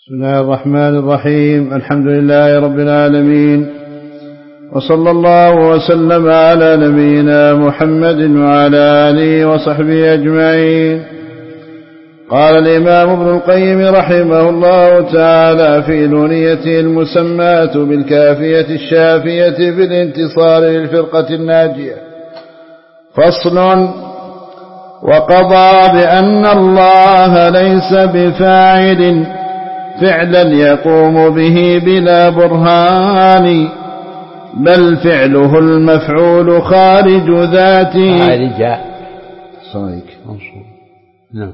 بسم الله الرحمن الرحيم. الحمد لله رب العالمين، وصلى الله وسلم على نبينا محمد وعلى آله وصحبه أجمعين. قال الإمام ابن القيم رحمه الله تعالى في نونيته المسماة بالكافية الشافية بالانتصار للفرقة الناجية: فصل: وقضى بأن الله ليس بفاعل فعلا يقوم به بلا برهان، بل فعله المفعول خارج ذاته. خارج صحيح. نعم.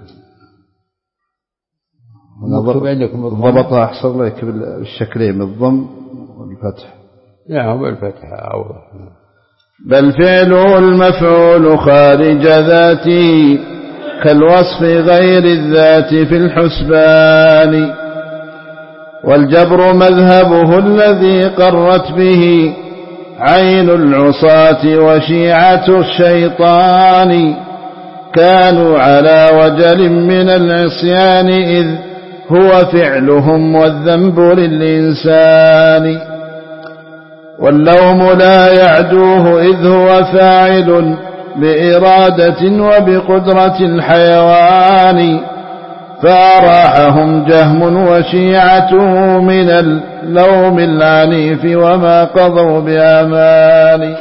ضبط أحسن لك بالشكلين، بالضم والفتح. نعم، بالفتح أوضح. بل فعله المفعول خارج ذاته، كالوصف غير الذات في الحسبان. والجبر مذهبه الذي قرت به عين العصاة وشيعة الشيطان، كانوا على وجل من العصيان إذ هو فعلهم والذنب للإنسان. واللوم لا يعدوه إذ هو فاعل بإرادة وبقدرة الحيوان، فأراحهم جهم وشيعته من اللوم العنيف وما قضوا بأمان.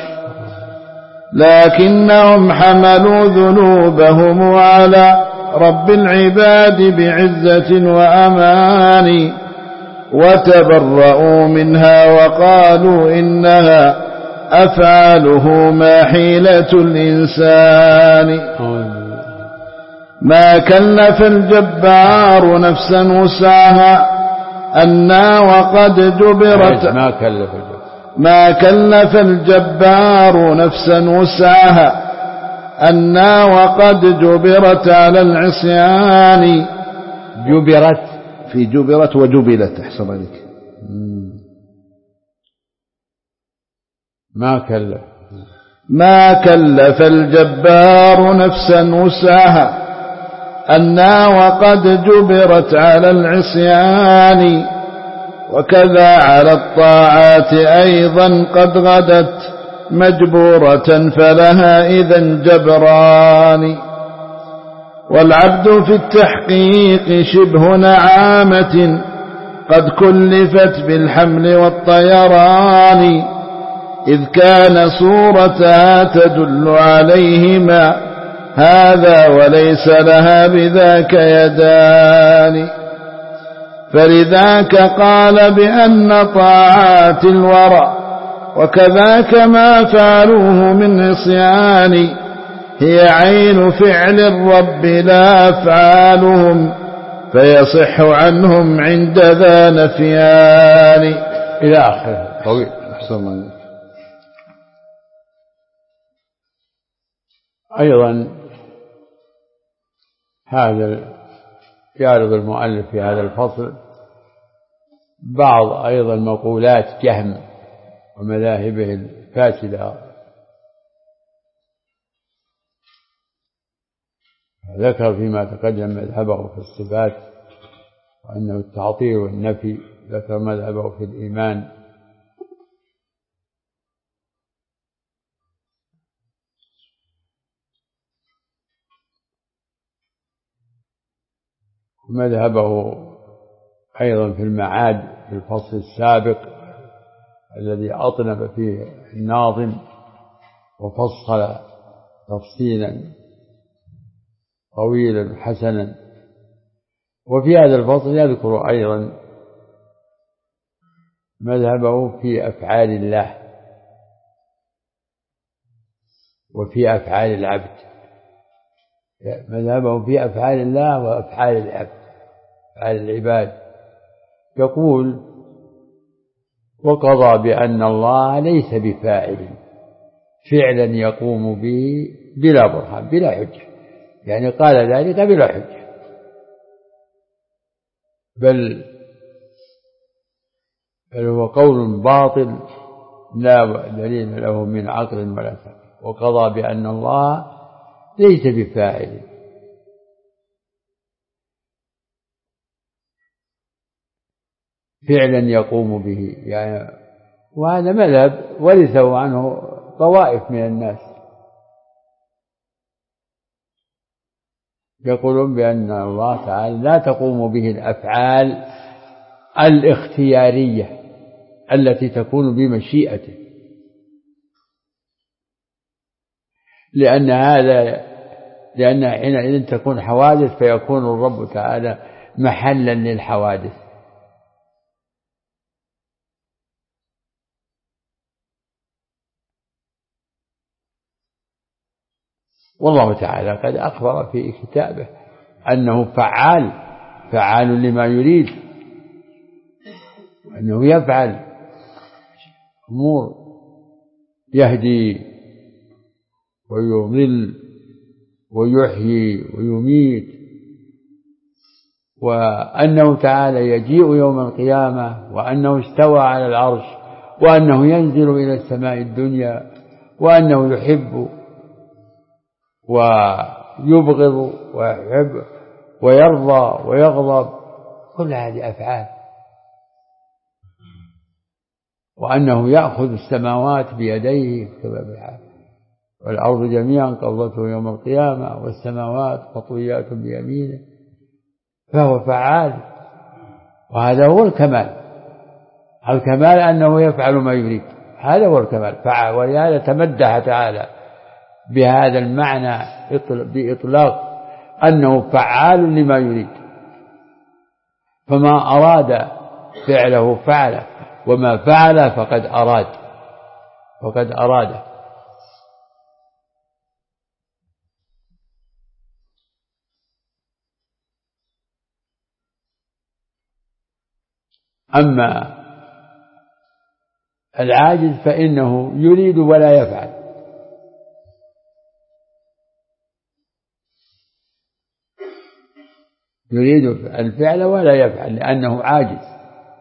لكنهم حملوا ذنوبهم على رب العباد بعزة وأمان، وتبرؤوا منها وقالوا إنها أفعاله ما حيلة الإنسان. ما كلف الجبار نفسا وسعها أنا وقد جبرت. ما كلف الجبار نفسا وسعها أنا وقد جبرت على العصيان. جبرت في جبرت وجبلت. أحسن عليك. ما كلف الجبار نفسا وسعها أنا وقد جبرت على العصيان، وكذا على الطاعات أيضا قد غدت مجبورة فلها إذن جبران. والعبد في التحقيق شبه نعامة قد كلفت بالحمل والطيران، إذ كان صورتها تدل عليهما هذا وليس لها بذاك يدان. فلذاك قال بأن طاعات الورى وكذاك ما فعلوه من عصيان هي عين فعل الرب لا أفعالهم، فيصح عنهم عند ذا نفيان. إلى آخره. طويل. أحسن الله. أيضا هذا يعرض المؤلف في هذا الفصل بعض أيضا مقولات جهم ومذاهبه الفاسدة. ذكر فيما تقدم مذهبه في الصفات وأنه التعطيل والنفي، ذكر مذهبه في الإيمان، ومذهبه أيضا في المعاد في الفصل السابق الذي أطنب فيه الناظم وفصل تفصيلا طويلا حسنا. وفي هذا الفصل يذكر أيضا مذهبه في أفعال الله وفي أفعال العبد. مذهبه في أفعال الله وأفعال العبد، أفعال العباد. يقول: وقضى بأن الله ليس بفاعل فعلا يقوم به بلا برهان، بلا حجة، يعني قال ذلك بلا حجة، بل هو قول باطل لا دليل له من عقل ولا فهم. وقضى بأن الله ليس بفاعل. فعلا يقوم به يعني. وهذا مذهب ورثه عنه طوائف من الناس، يقولون بأن الله تعالى لا تقوم به الأفعال الاختيارية التي تكون بمشيئته، لأن حينئذ تكون حوادث، فيكون الرب تعالى محلا للحوادث. والله تعالى قد أخبر في كتابه أنه فعال لما يريد، أنه يفعل أمور، يهدي ويضل ويحيي ويميت، وأنه تعالى يجيء يوم القيامة، وأنه استوى على العرش، وأنه ينزل إلى السماء الدنيا، وأنه يحب ويبغض ويحب ويرضى ويغضب، كل هذه أفعال. وأنه يأخذ السماوات بيديه والأرض جميعا قبضته يوم القيامة، والسماوات مطويات بيمينه، فهو فعال. وهذا هو الكمال. الكمال أنه يفعل ما يريد، هذا هو الكمال، فعل. ولهذا تمدح تعالى بهذا المعنى بإطلاق، أنه فعال لما يريد، فما أراد فعله فعله، وما فعل فقد أراد. أما العاجز فإنه يريد ولا يفعل، يريد الفعل ولا يفعل لأنه عاجز.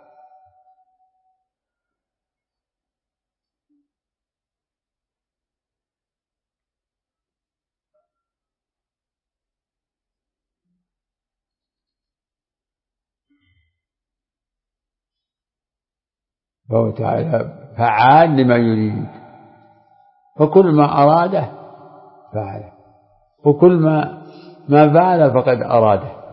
فهو تعالى فعال لما يريد، فكل ما أراده فعله، وكل ما فعل فقد أراده.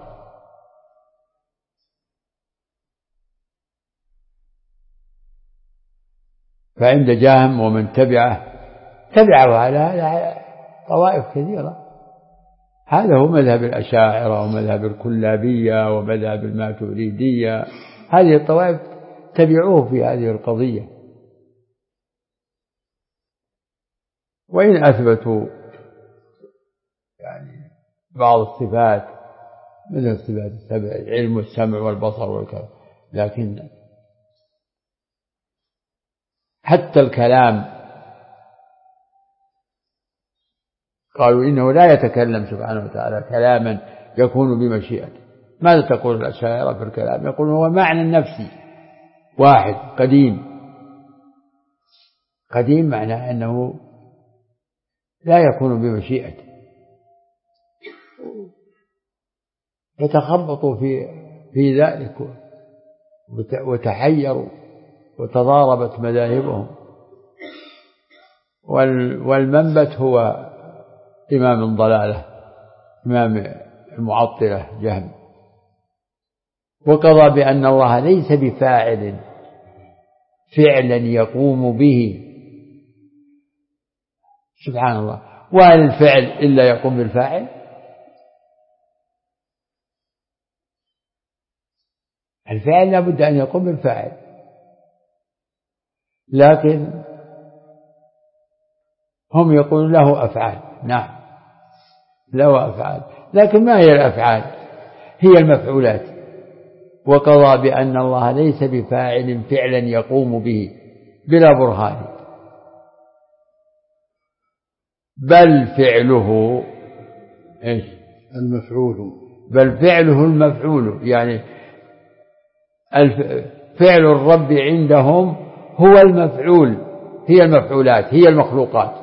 فعند جهم ومن تبعه على هذا طوائف كثيرة. هذا هو مذهب الأشاعرة ومذهب الكلابية ومذهب الماتريدية، هذه الطوائف تبعوه في هذه القضية. وإن أثبتوا يعني بعض الصفات مثل الصفات السبع، العلم والسمع والبصر والكلام، لكن حتى الكلام قالوا إنه لا يتكلم سبحانه وتعالى كلاما يكون بمشيئته. ماذا تقول الأشاعرة في الكلام؟ يقولون هو معنى نفسي واحد قديم معناه أنه لا يكون بمشيئته. يتخبطوا في ذلك وتحيروا وتضاربت مذاهبهم. والمنبت هو إمام الضلالة، إمام المعطلة جهم، وقضى بأن الله ليس بفاعل فعلا يقوم به. سبحان الله، وهل الفعل إلا يقوم بالفاعل؟ الفعل لابد أن يقوم بالفاعل، لكن هم يقولون له أفعال. نعم له أفعال، لكن ما هي الأفعال؟ هي المفعولات. وقضى بأن الله ليس بفاعل فعلا يقوم به بلا برهان، بل فعله إيش؟ المفعول. بل فعله المفعول، يعني فعل الرب عندهم هو المفعول، هي المفعولات، هي المخلوقات.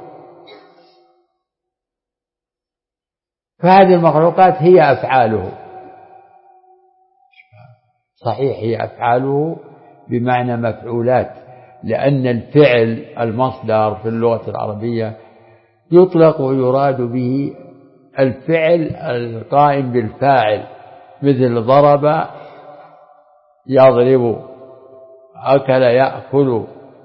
فهذه المخلوقات هي أفعاله. صحيح هي أفعاله بمعنى مفعولات، لأن الفعل المصدر في اللغة العربية يطلق ويراد به الفعل القائم بالفاعل، مثل ضرب يضرب، أكل يأكل،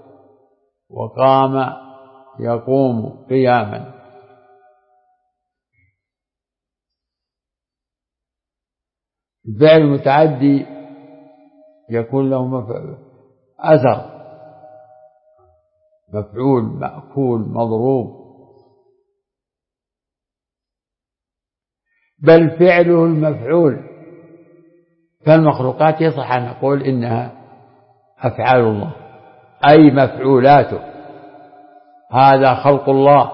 وقام يقوم قياما. الفعل المتعدي يكون له أثر، مفعول، مأكول، مضروب، بل فعله المفعول. فالمخلوقات يصح أن نقول إنها أفعال الله، أي مفعولاته. هذا خلق الله،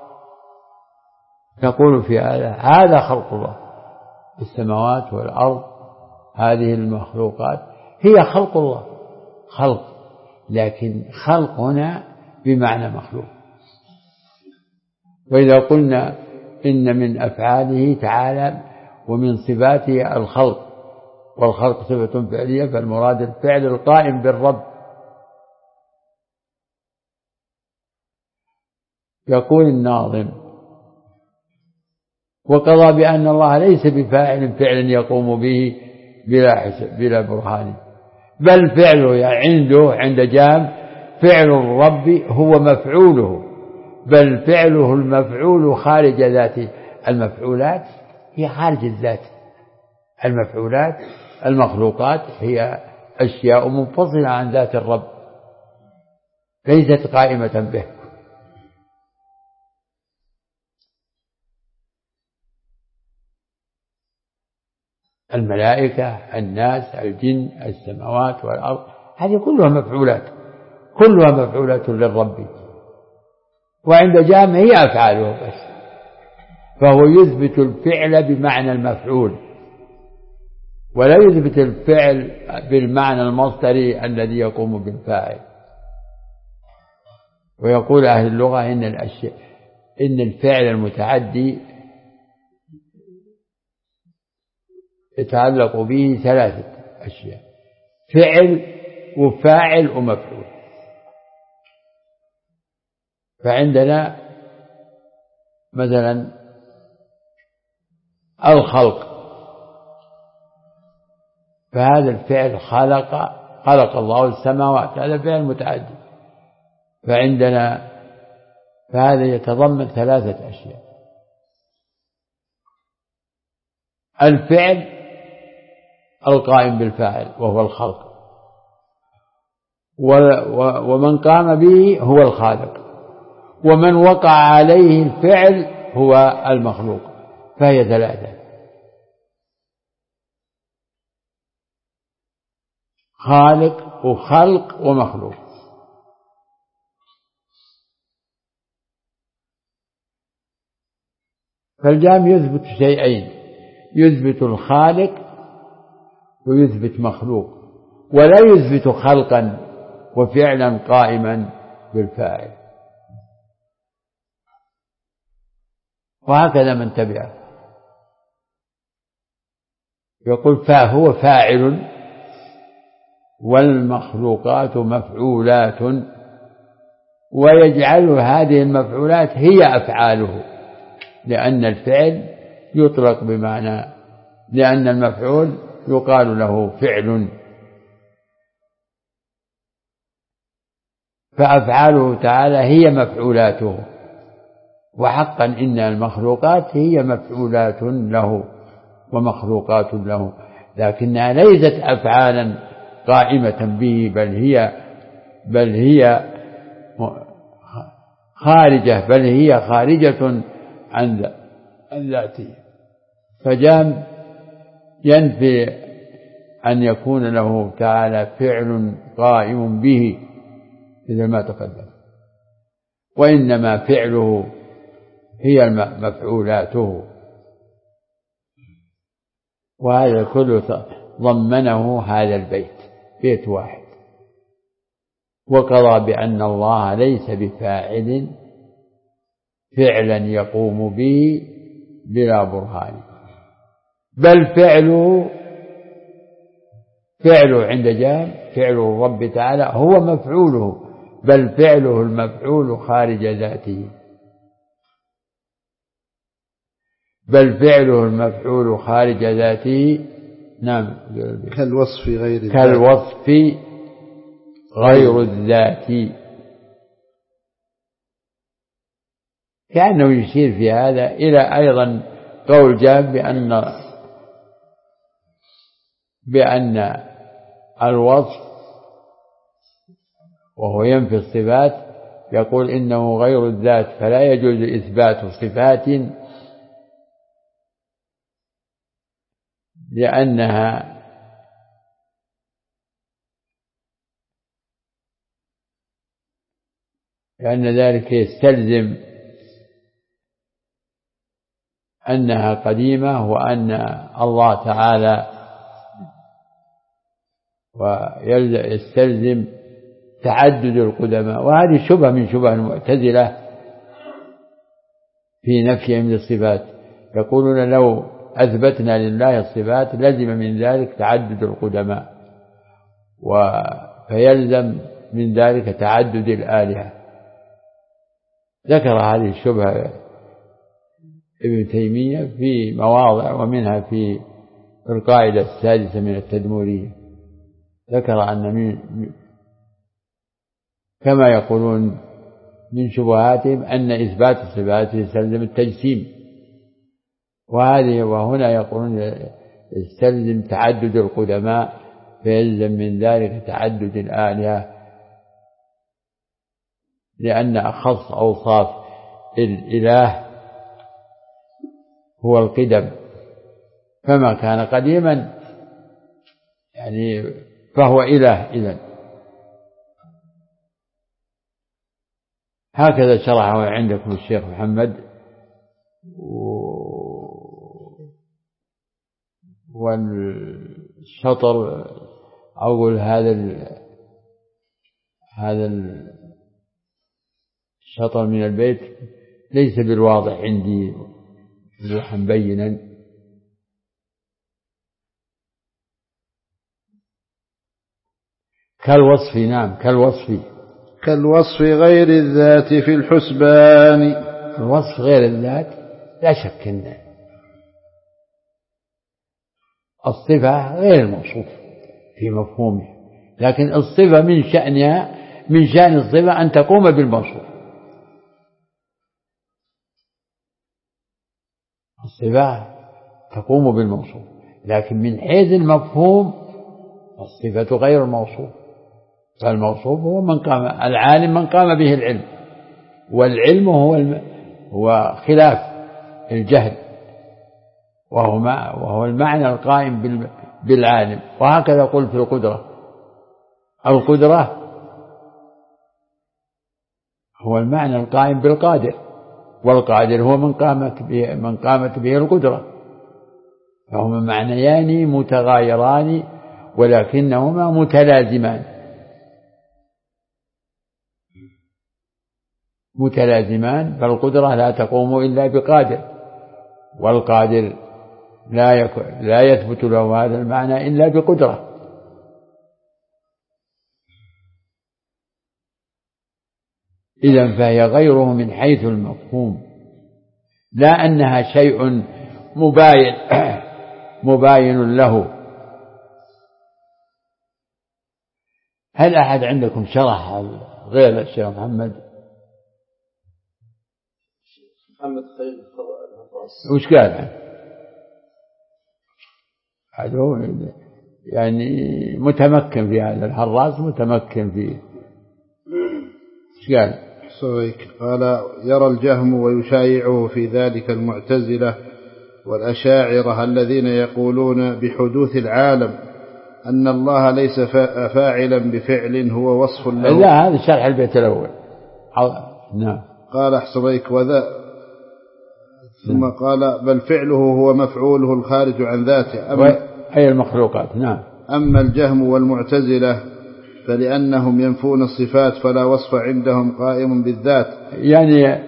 نقول في هذا خلق الله. السماوات والأرض هذه المخلوقات هي خلق الله، خلق، لكن خلق هنا بمعنى مخلوق. وإذا قلنا إن من أفعاله تعالى ومن صفاته الخلق، والخلق صفة فعلية، فالمراد الفعل القائم بالرب. يقول الناظم: وقضى بأن الله ليس بفاعل فعلا يقوم به بلا برهان، بل فعله يعني عند جام فعل الرب هو مفعوله، بل فعله المفعول خارج ذاته. المفعولات هي خارج الذات، المفعولات المخلوقات هي أشياء منفصلة عن ذات الرب، ليست قائمة به. الملائكة، الناس، الجن، السماوات والأرض، هذه كلها مفعولات، كلها مفعولات للرب، وعند جام هي أفعاله بس، فهو يثبت الفعل بمعنى المفعول، ولا يثبت الفعل بالمعنى المصدري الذي يقوم بالفاعل. ويقول أهل اللغة إن الفعل المتعدي يتعلق به ثلاثة أشياء: فعل وفاعل ومفعول. فعندنا مثلا الخلق، فهذا الفعل خلق الله السماوات، هذا فعل متعدي. فهذا يتضمن ثلاثة أشياء: الفعل القائم بالفاعل وهو الخلق، ومن قام به هو الخالق، ومن وقع عليه الفعل هو المخلوق. فهي ثلاثة: خالق وخلق ومخلوق. فالجام يثبت شيئين: يثبت الخالق ويثبت مخلوق، ولا يثبت خلقا وفعلا قائما بالفاعل. وهكذا من تبعه يقول فهو فاعل والمخلوقات مفعولات، ويجعل هذه المفعولات هي أفعاله، لأن الفعل يطلق بمعنى، لأن المفعول يقال له فعل. فأفعاله تعالى هي مفعولاته، وحقا إن المخلوقات هي مفعولات له ومخلوقات له، لكنها ليست أفعالا قائمة به، بل هي خارجة عن ذاته. فجام ينفي أن يكون له تعالى فعل قائم به إذا ما تقدم، وإنما فعله هي مفعولاته. وهذا كله ضمنه هذا البيت، بيت واحد: وقضى بأن الله ليس بفاعل فعلا يقوم به بلا برهان، بل فعله فعله عند جهم فعله الرب تعالى هو مفعوله، بل فعله المفعول خارج ذاته، بل فعله المفعول خارج ذاته. نعم. كالوصف غير الذات، كالوصف غير الذات. كأنه يشير في هذا إلى أيضا قول جاب بأن الوصف وهو ينفي الصفات يقول إنه غير الذات، فلا يجوز إثبات صفات لأن ذلك يستلزم أنها قديمة، وأن الله تعالى ويستلزم تعدد القدماء. وهذه شبهة من شبه المعتزلة في نفيهم للصفات، يقولون لو أثبتنا لله الصفات لزم من ذلك تعدد القدماء، فيلزم من ذلك تعدد الآلهة. ذكر هذه الشبهة ابن تيمية في مواضع، ومنها في القاعدة السادسة من التدمورية، ذكر أن كما يقولون من شبهاتهم أن إثبات الصفات يستلزم التجسيم، وهنا يقولون يستلزم تعدد القدماء، فيلزم من ذلك تعدد الآلهة، لأن أخص أوصاف الإله هو القدم، فما كان قديما يعني فهو إله إذن. هكذا شرحه عندكم الشيخ محمد. والشطر أقول هذا الشطر من البيت ليس بالواضح عندي وضوحا بينا. كالوصف. نعم كالوصف غير الذات في الحسبان. الوصف غير الذات لا شك أن الصفة غير الموصوف في مفهومه، لكن الصفة من شأن الصفة أن تقوم بالموصوف. الصفة تقوم بالموصوف، لكن من حيث المفهوم الصفة غير الموصوف، فالموصوف هو العالم من قام به العلم، والعلم هو خلاف الجهل، وهو المعنى القائم بالعالم. وهكذا قلت في القدرة هو المعنى القائم بالقادر، والقادر هو من قامت به القدرة، فهما معنيان متغايران ولكنهما متلازمان. فالقدرة لا تقوم إلا بقادر، والقادر لا يثبت له هذا المعنى إلا بقدرة. إذن فهي غيره من حيث المفهوم، لا أنها شيء مباين له. هل أحد عندكم شرح غير الشيخ محمد خير وش قال؟ هذا يعني متمكن في هذا، الحراس متمكن فيه. ايش قال؟ قال يرى الجهم ويشايعه في ذلك المعتزلة والأشاعرة الذين يقولون بحدوث العالم أن الله ليس فاعلا بفعل هو وصف له. لا، هذا شرح البيت الأول. نعم. قال أحسن وذا ثم قال بل فعله هو مفعوله الخارج عن ذاته. أي المخلوقات. نعم. أما الجهم والمعتزلة فلأنهم ينفون الصفات فلا وصف عندهم قائم بالذات. يعني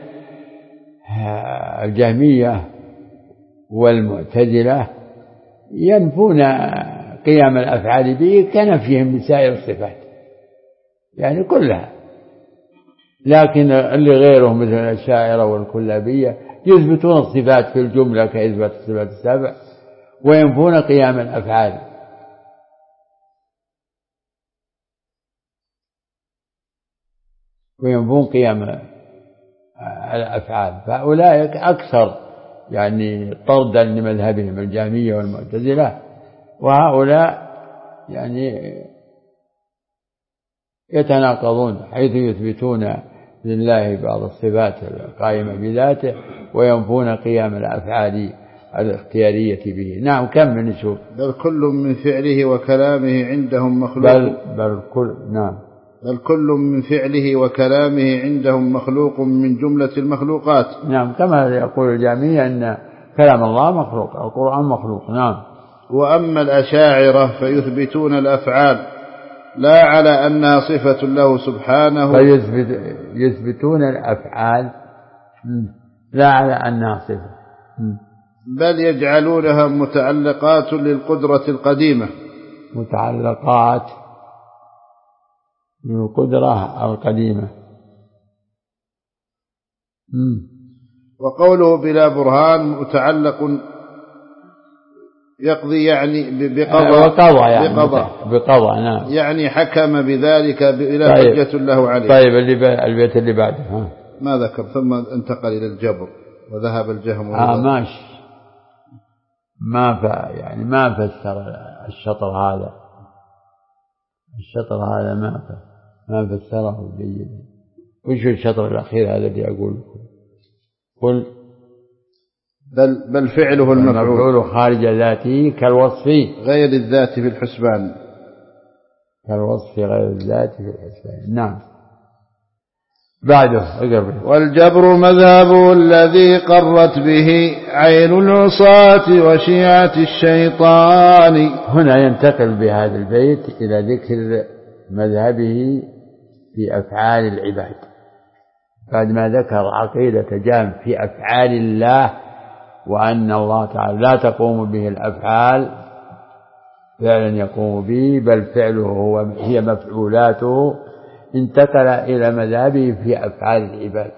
الجهمية والمعتزلة ينفون قيام الأفعال به كنفيهم لسائر الصفات يعني كلها. لكن اللي غيرهم مثل الأشاعرة والكلابية يثبتون الصفات في الجملة كإثبات الصفات السبع وينفون قيام الأفعال. وينفون قيام الأفعال. فأولئك أكثر يعني طردا لمذهبهم الجهمية والمعتزلة، وهؤلاء يعني يتناقضون حيث يثبتون لله بعض الصفات القائمة بذاته وينفون قيام الأفعال الاختيارية به. نعم كم نشوف. بل كل من فعله وكلامه عندهم مخلوق. بل كل من فعله وكلامه عندهم مخلوق من جملة المخلوقات. نعم كما يقول الجهمية أن كلام الله مخلوق، القرآن مخلوق. نعم. وأما الأشاعرة فيثبتون الأفعال لا على أنها صفة له سبحانه، يثبتون الأفعال لا على أنها صفة، بل يجعلونها متعلقات للقدرة القديمة. متعلقات للقدرة القديمة. وقوله بلا برهان متعلق يقضي يعني بقضاء. نعم يعني حكم بذلك بلا حجة له عليه. طيب البيت اللي بعده ما ذكر ثم انتقل إلى الجبر وذهب الجهم ماشي ما فسر الشطر هذا ما فسره جيدا. وش الشطر الأخير هذا اللي أقول قل بل فعله المفعول خارج ذاته كالوصف غير الذات في الحسبان. كالوصف غير الذات في الحسبان. نعم. بعده اقرب. والجبر مذهبه الذي قرت به عين العصاة وشيعة الشيطان. هنا ينتقل بهذا البيت إلى ذكر مذهبه في أفعال العباد بعد ما ذكر عقيدة جهم في أفعال الله وأن الله تعالى لا تقوم به الأفعال فعلا يقوم به بل فعله هي مفعولاته. انتقل إلى مذهبه في أفعال العباد.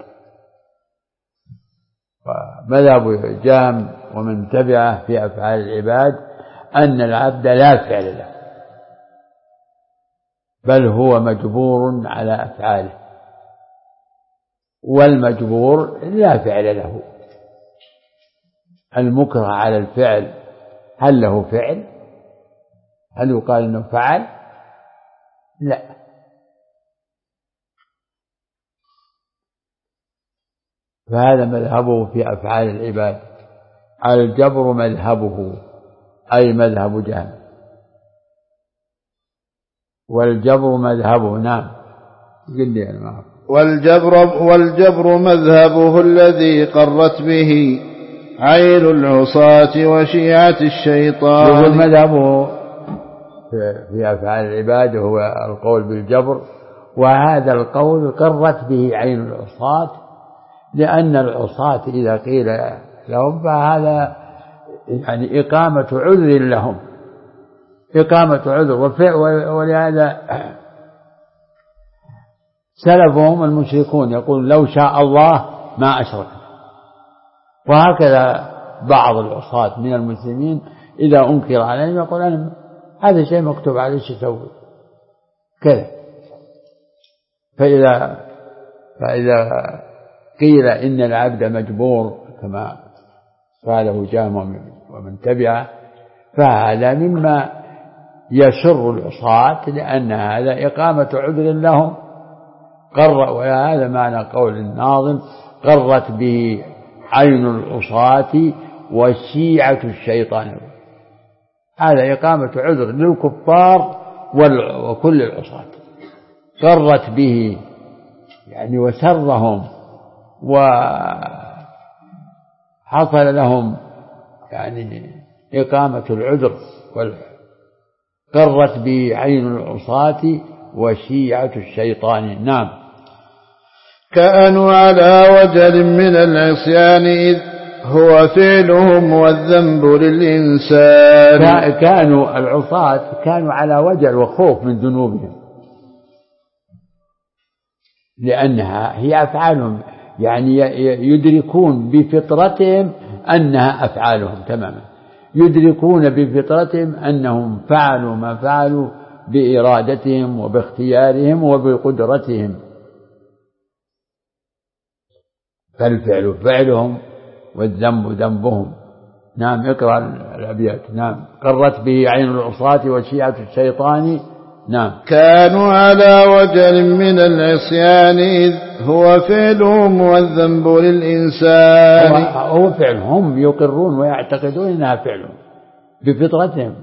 ومذهب جهم ومن تبعه في أفعال العباد أن العبد لا فعل له بل هو مجبور على أفعاله، والمجبور لا فعل له. المكره على الفعل هل له فعل؟ هل يقال أنه فعل؟ لا. فهذا مذهبه في أفعال العباد. الجبر مذهبه أي مذهب جهم، والجبر مذهبه. نعم قل لي أنا معه. والجبر مذهبه الذي قرت به عين العصاة وشيعة الشيطان. يقول مذهبه في أفعال العباد هو القول بالجبر، وهذا القول قرت به عين العصاة، لأن العصاة إذا قيل لهم فهذا يعني إقامة عذر لهم، إقامة عذر. ولهذا سلفهم المشركون يقول لو شاء الله ما أشرك. وهكذا بعض العصاة من المسلمين إذا أنكر عليهم يقول أنا هذا شيء مكتوب عليه شو أسوي كذا. فإذا قيل إن العبد مجبور كما قاله جهم ومن تبعه فهذا مما يسر العصاة، لأن هذا إقامة عذر لهم. وهذا معنى قول الناظم قرت به عين العصاة وشيعة الشيطان. هذا إقامة عذر للكفار وكل العصاة. قرت به يعني وسرهم وحصل لهم يعني إقامة العذر. قرت به عين العصاة وشيعة الشيطان. نعم. كأنوا على وجل من العصيان هو فعلهم والذنب للإنسان. كانوا العصاة كانوا على وجل وخوف من ذنوبهم، لأنها هي أفعالهم، يعني يدركون بفطرتهم أنها أفعالهم تماما، يدركون بفطرتهم أنهم فعلوا ما فعلوا بإرادتهم وباختيارهم وبقدرتهم، فالفعل فعلهم والذنب ذنبهم. نعم اقرأ الأبيات. نعم قرت به عين العصاة وشيعة الشيطان. نعم كانوا على وجل من العصيان إذ هو فعلهم والذنب للإنسان. هو فعلهم، يقرون ويعتقدون أنها فعلهم بفطرتهم.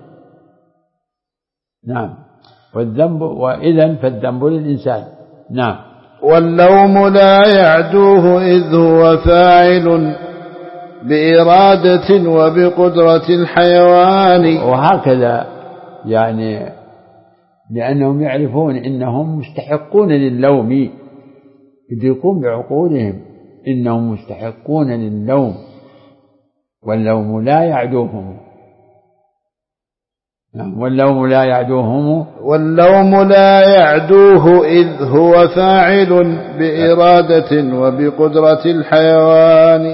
نعم والذنب، وإذن فالذنب للإنسان. نعم واللوم لا يعدوه إذ هو فاعل بإرادة وبقدرة الحيوان. وهكذا يعني لأنهم يعرفون إنهم مستحقون للوم، يدركون بعقولهم إنهم مستحقون للوم، واللوم لا يعدوهم. واللوم لا يعدوهم، واللوم لا يعدوه إذ هو فاعل بإرادة وبقدرة الحيوان.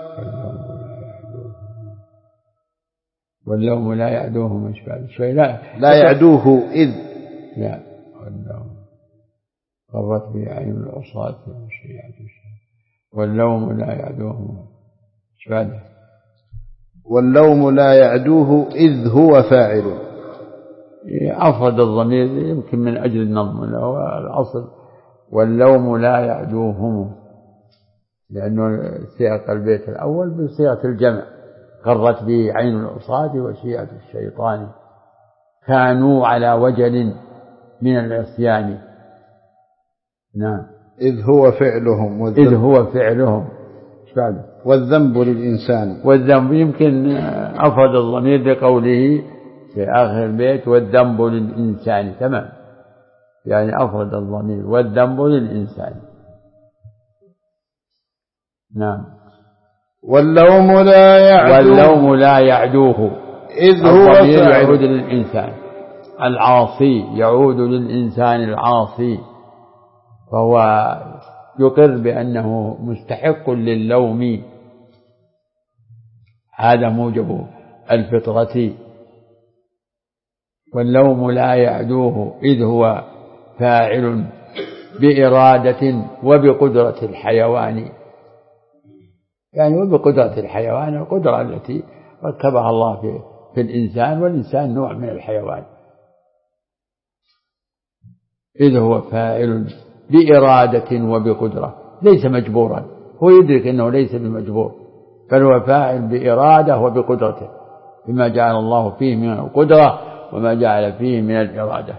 واللوم لا يعدوهم شوي لا يعدوه إذ لا واللوم قرت به عين العصاة وشيعة الشيطان. واللوم لا يعدوهم شبابه. واللوم لا يعدوه إذ هو فاعل. أفرد الضمير يمكن من أجل النظم، له الأصل واللوم لا يعدوهم، لأنه سياق البيت الأول بصيغة الجمع. قرت به عين العصاة وشيعة الشيطان كانوا على وجل من العصيان. نعم إذ هو فعلهم إذ هو فعلهم والذنب للإنسان. والذنب يمكن أفرد الضمير بقوله في آخر البيت والذنب للإنسان، تمام، يعني أفرد الضمير والذنب للإنسان. نعم واللوم لا يعدوه إذ هو يعود للإنسان العاصي، يعود للإنسان العاصي، فهو يقر بأنه مستحق للوم، هذا موجب الفطرة. واللوم لا يعدوه إذ هو فاعل بإرادة وبقدرة الحيوان، يعني وبقدرة الحيوان القدرة التي ركبها الله في الإنسان، والإنسان نوع من الحيوان. إذ هو فاعل بإرادة وبقدرة، ليس مجبورا، هو يدرك أنه ليس بمجبور، بل هو فاعل بإرادة وبقدرته، بما جعل الله فيه من القدرة وما جعل فيه من الإرادة.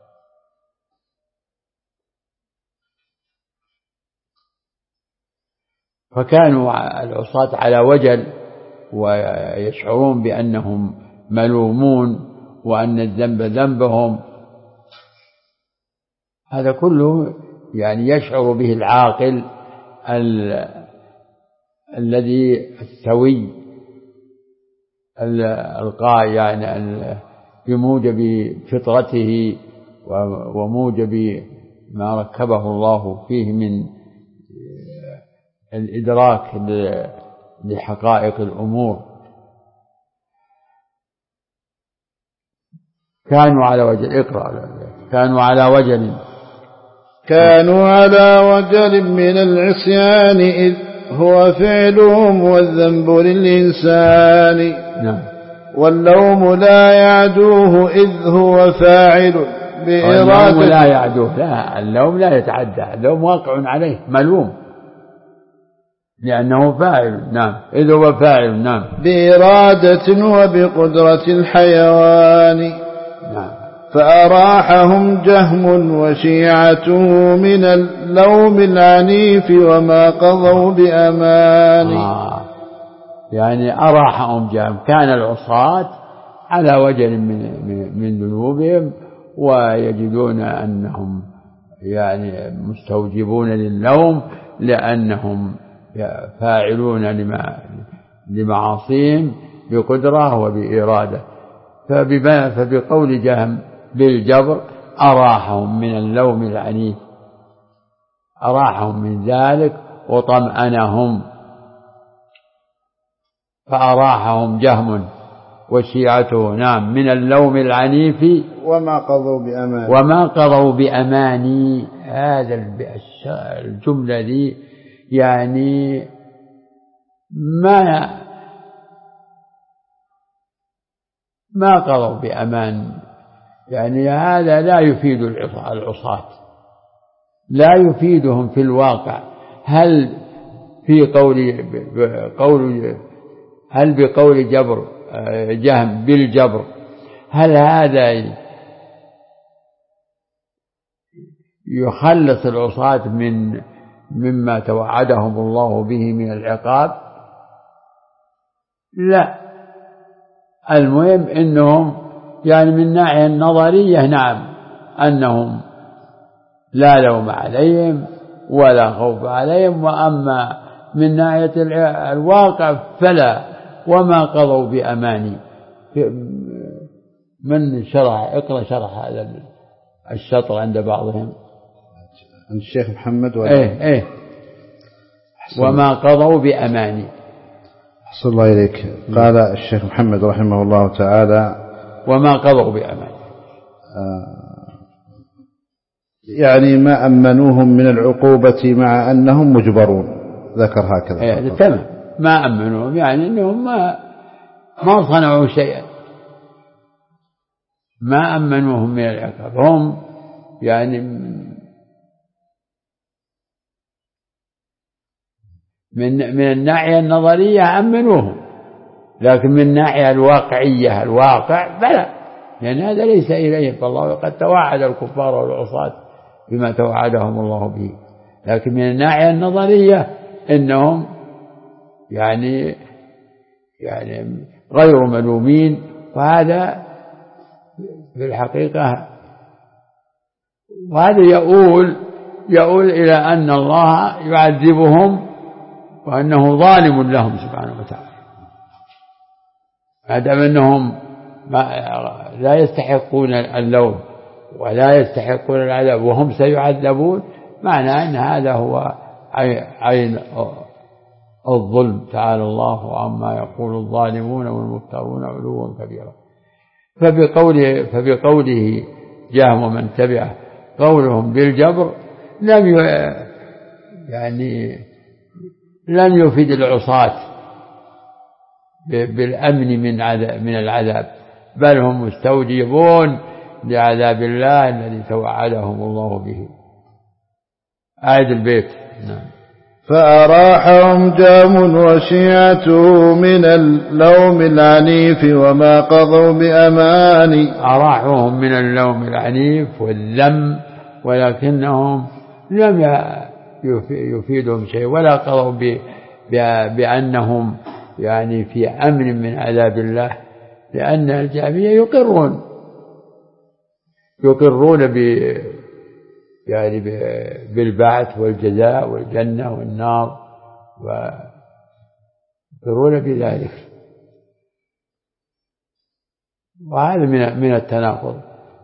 فكانوا العصاة على وجل ويشعرون بأنهم ملومون وأن الذنب ذنبهم، هذا كله يعني يشعر به العاقل الذي السوي القائم، يعني بموجب فطرته وموجب ما ركبه الله فيه من الإدراك لحقائق الأمور. كانوا على وجل، اقرأ، كانوا على وجل من العصيان إذ هو فعلهم والذنب للإنسان. نعم. واللوم لا يعدوه إذ هو فاعل بإرادة. اللوم لا يعدوه، لا، اللوم لا يتعدى، اللوم واقع عليه، ملوم لأنه فاعل. نعم إذ هو فاعل. نعم بإرادة وبقدرة الحيوان. نعم فأراحهم جهم وشيعته من اللوم العنيف وما قضوا بأمان. يعني أراحهم جهم، كان العصاة على وجل من ذنوبهم ويجدون أنهم يعني مستوجبون للوم، لأنهم فاعلون لمعاصيهم بقدرة وبإرادة. فبقول جهم بالجبر أراحهم من اللوم العنيف، أراحهم من ذلك وطمأنهم، فأراحهم جهم وشيعته نعم من اللوم العنيف وما قضوا بأماني. هذا الجملة دي يعني ما قضوا بأمان، يعني هذا لا يفيد العصاة، لا يفيدهم في الواقع. هل بقول جهم بالجبر هل هذا يخلص العصاة مما توعدهم الله به من العقاب؟ لا. المهم إنهم يعني من الناحية النظرية نعم أنهم لا لوم عليهم ولا خوف عليهم، وأما من ناحية الواقع فلا، وما قضوا بأماني. من اقرأ شرح هذا الشطر عند بعضهم، عند الشيخ محمد إيه وما قضوا بأماني. أحسن الله إليك. قال الشيخ محمد رحمه الله تعالى وما قضوا بأماني، يعني ما أمنوهم من العقوبة مع أنهم مجبرون، ذكر هكذا. تمام، ما أمنوهم يعني أنهم ما صنعوا شيئا، ما أمنوهم من العقاب. هم يعني من الناحية النظرية أمنوهم، لكن من الناحية الواقعية الواقع فلا، لأن هذا ليس إليهم. فالله قد توعد الكفار والعصاة بما توعدهم الله به، لكن من الناحية النظرية إنهم يعني غير ملومين. وهذا في الحقيقة وهذا يؤول إلى أن الله يعذبهم وأنه ظالم لهم سبحانه وتعالى، ما دام أنهم لا يستحقون اللوم ولا يستحقون العذاب وهم سيعذبون، معنى أن هذا هو عين الظلم. تعالى الله عما يقول الظالمون والمفترون علوا كبيرا. فبقوله جهم ومن تبعه قولهم بالجبر لم يفيد العصاة بالأمن من العذاب، بل هم مستوجبون لعذاب الله الذي توعدهم الله به. آية البيت. نعم. فأراحهم جهم وشيعته من اللوم العنيف وما قضوا بأماني. أراحهم من اللوم العنيف والذم، ولكنهم لم يفيدهم شيء، ولا قضوا بأنهم يعني في أمن من عذاب الله، لأن الجهمية يقرون بالبعث والجزاء والجنة والنار، ويقرون بذلك، وهذا من التناقض.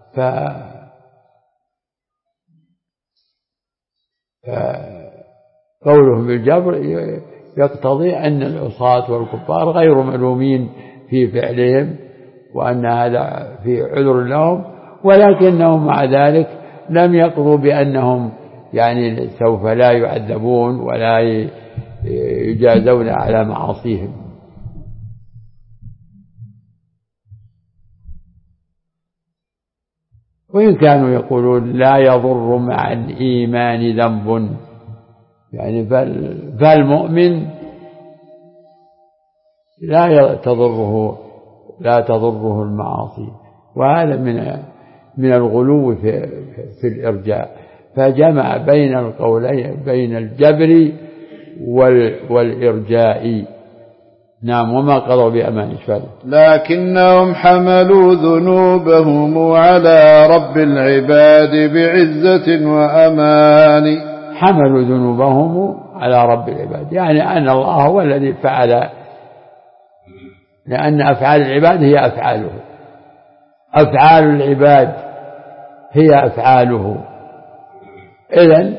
فقولهم بالجبر يقتضي أن العصاة والكفار غير ملومين في فعلهم، وأن هذا في عذر لهم، ولكنهم مع ذلك لم يقضوا بأنهم يعني سوف لا يعذبون ولا يجازون على معاصيهم. وإن كانوا يقولون لا يضر مع الإيمان ذنب، يعني فالمؤمن لا تضره المعاصي، وهذا من الغلو في الإرجاء. فجمع بين القولين، بين الجبر والإرجاء. نعم. وما قضوا بأمان شفاء، لكنهم حملوا ذنوبهم على رب العباد بعزة وأمان. حملوا ذنوبهم على رب العباد، يعني أن الله هو الذي فعل لأن أفعال العباد هي أفعاله، أفعال العباد هي أفعاله. إذن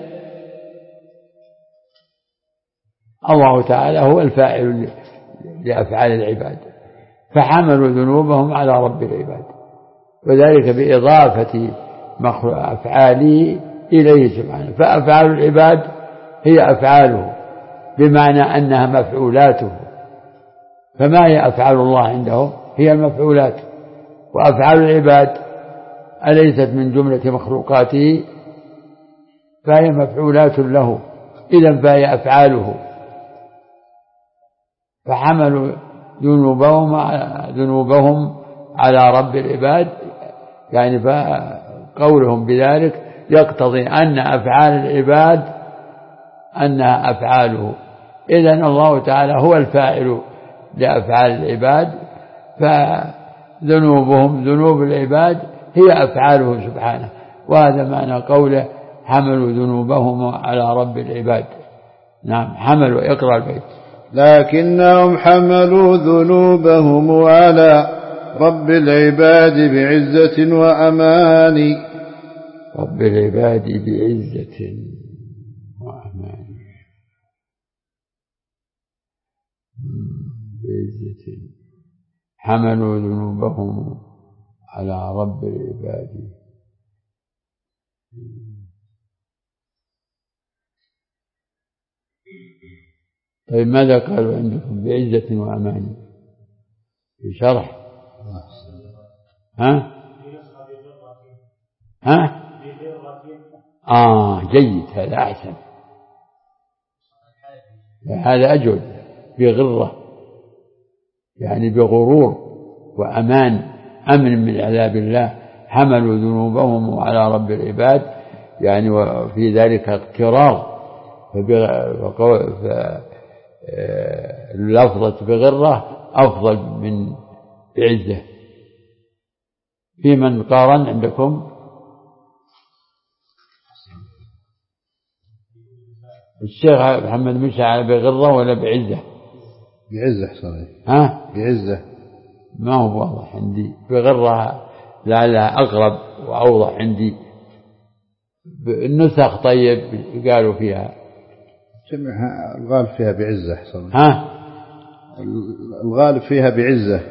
الله تعالى هو الفاعل لأفعال العباد، فحملوا ذنوبهم على رب العباد، وذلك بإضافة أفعاله إليه سبحانه. فأفعال العباد هي أفعاله بمعنى أنها مفعولاته، فما هي أفعال الله عنده؟ هي المفعولات. وأفعال العباد أليست من جملة مخلوقاته؟ فهي مفعولات له، إذن فهي أفعاله. فحملوا ذنوبهم على رب العباد، يعني فقولهم بذلك يقتضي أن أفعال العباد أنها أفعاله. إذن الله تعالى هو الفاعل لأفعال العباد، فذنوبهم ذنوب العباد هي أفعاله سبحانه. وهذا معنى قوله حملوا ذنوبهم على رب العباد. نعم، حملوا. اقرأ البيت. لكنهم حملوا ذنوبهم على رب العباد بعزة وأمان. رب العباد بعزة وأمان، بعزة. حملوا ذنوبهم على رب العباد. طيب ماذا قالوا عندكم؟ بعزة وأمان في شرح. جيد، هذا أحسن، هذا أجود. بغرة يعني بغرور وأمان، أمن من عذاب الله. حملوا ذنوبهم على رب العباد، يعني وفي ذلك اقترار. اللفظة بغرة أفضل من بعزة. في من قارن عندكم؟ الشيخ محمد مشى على بغرة ولا بعزة؟ بعزة صحيح. بعزة ما هو واضح عندي. بغرة لعلها أقرب وأوضح عندي. النسخ طيب قالوا فيها جمعها الغالب فيها بعزة صحيح. الغالب فيها بعزة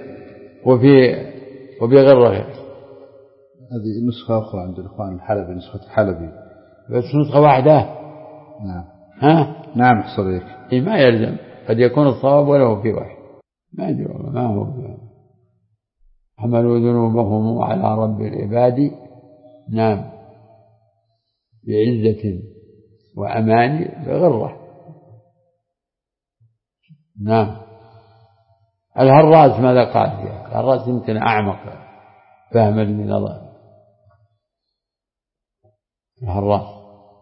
وبغرة. هذه نسخة أخرى عند الإخوان الحلبي، نسخة الحلبي، بس نسخة واحدة. نعم. نعم صديق. ما يلزم، قد يكون الصواب وله في واحد، ما أدري ما هو. حملوا ذنوبهم على رب العباد، نعم، بعزة وأمان بغرة. نعم. الهراس ماذا قال فيها؟ الهراس يمكن أعمق فهما من الله. الهراس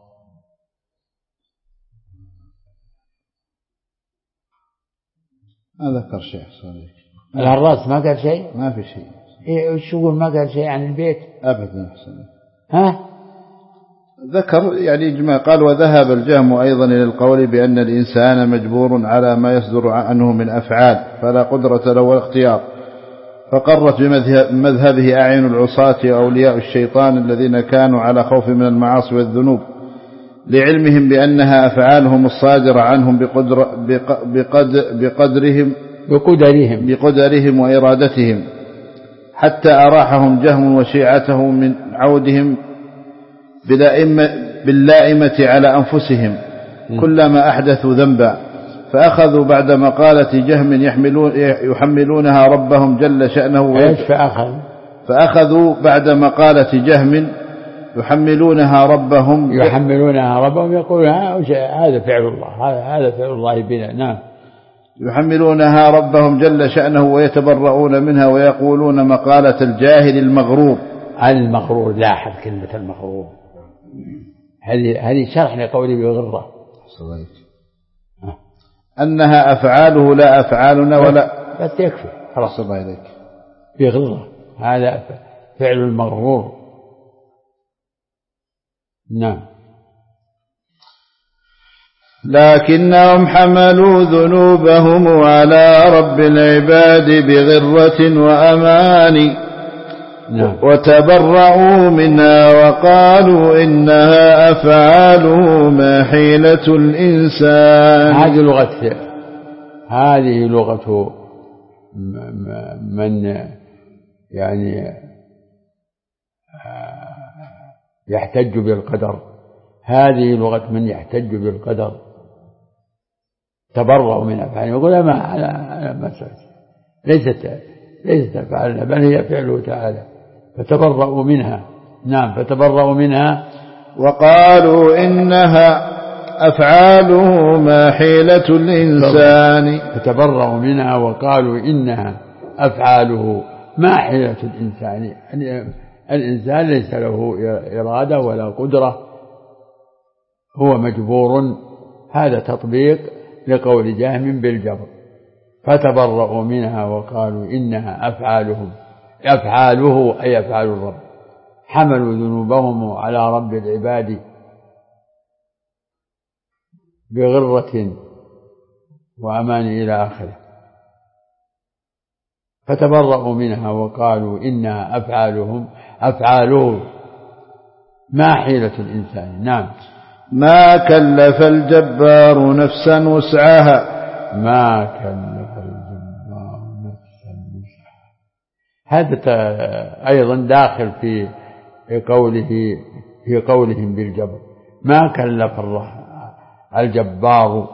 ما ذكر شيء صديق. الهراس ما قال شيء؟ ما في شيء. وش يقول؟ ما قال شيء عن البيت أبدا. ذكر يعني إجماع. قال وذهب الجهم أيضا إلى القول بأن الإنسان مجبور على ما يصدر عنه من أفعال، فلا قدرة له ولا اختيار، فقرت بمذهبه أعين العصاة أولياء الشيطان الذين كانوا على خوف من المعاصي والذنوب، لعلمهم بأنها أفعالهم الصادرة عنهم بقدرهم وإرادتهم، حتى أراحهم جهم وشيعته من عودهم باللائمة على أنفسهم كلما أحدثوا ذنبا، فأخذوا بعد مقالة جهم يحملونها ربهم جل شأنه. فأخذوا بعد مقالة جهم يحملونها ربهم يقول هذا فعل الله، هذا فعل الله بنا. نعم. يحملونها ربهم جل شأنه ويتبرؤون منها ويقولون مقالة الجاهل المغرور. لاحظ كلمة المغرور، هذه شرح لقوله بغرة، أنها أفعاله لا أفعالنا ولا. بس يكفي خلاص. الله إليك. بغرة هذا فعل المغرور. نعم. لكنهم حملوا ذنوبهم على رب العباد بغرة وأمان وتبرؤوا منها وقالوا إنها أفعاله ما حيلة الإنسان. هذه لغة من يعني يحتج بالقدر. هذه لغة من يحتج بالقدر. تبرؤوا من أفعاله، يقول ما ليست أفعالنا بل هي فعله تعالى، فتبرؤوا منها. نعم، فتبرؤوا منها وقالوا إنها أفعاله ما حيلة الإنسان. فتبرؤوا منها وقالوا إنها أفعاله ما حيلة الإنسان. الإنسان ليس له إرادة ولا قدرة، هو مجبور. هذا تطبيق لقول جهم بالجبر. فتبرؤوا منها وقالوا إنها أفعاله أي أفعال الرب. حملوا ذنوبهم على رب العباد بغرة وأمان إلى آخره. فتبرؤوا منها وقالوا إنها أفعاله ما حيلة الإنسان. نعم. ما كلف الجبار نفسا وسعها. ما كلف الجبار نفسا وسعها. هذا أيضا داخل في قولهم بالجبر. ما كلف الجبار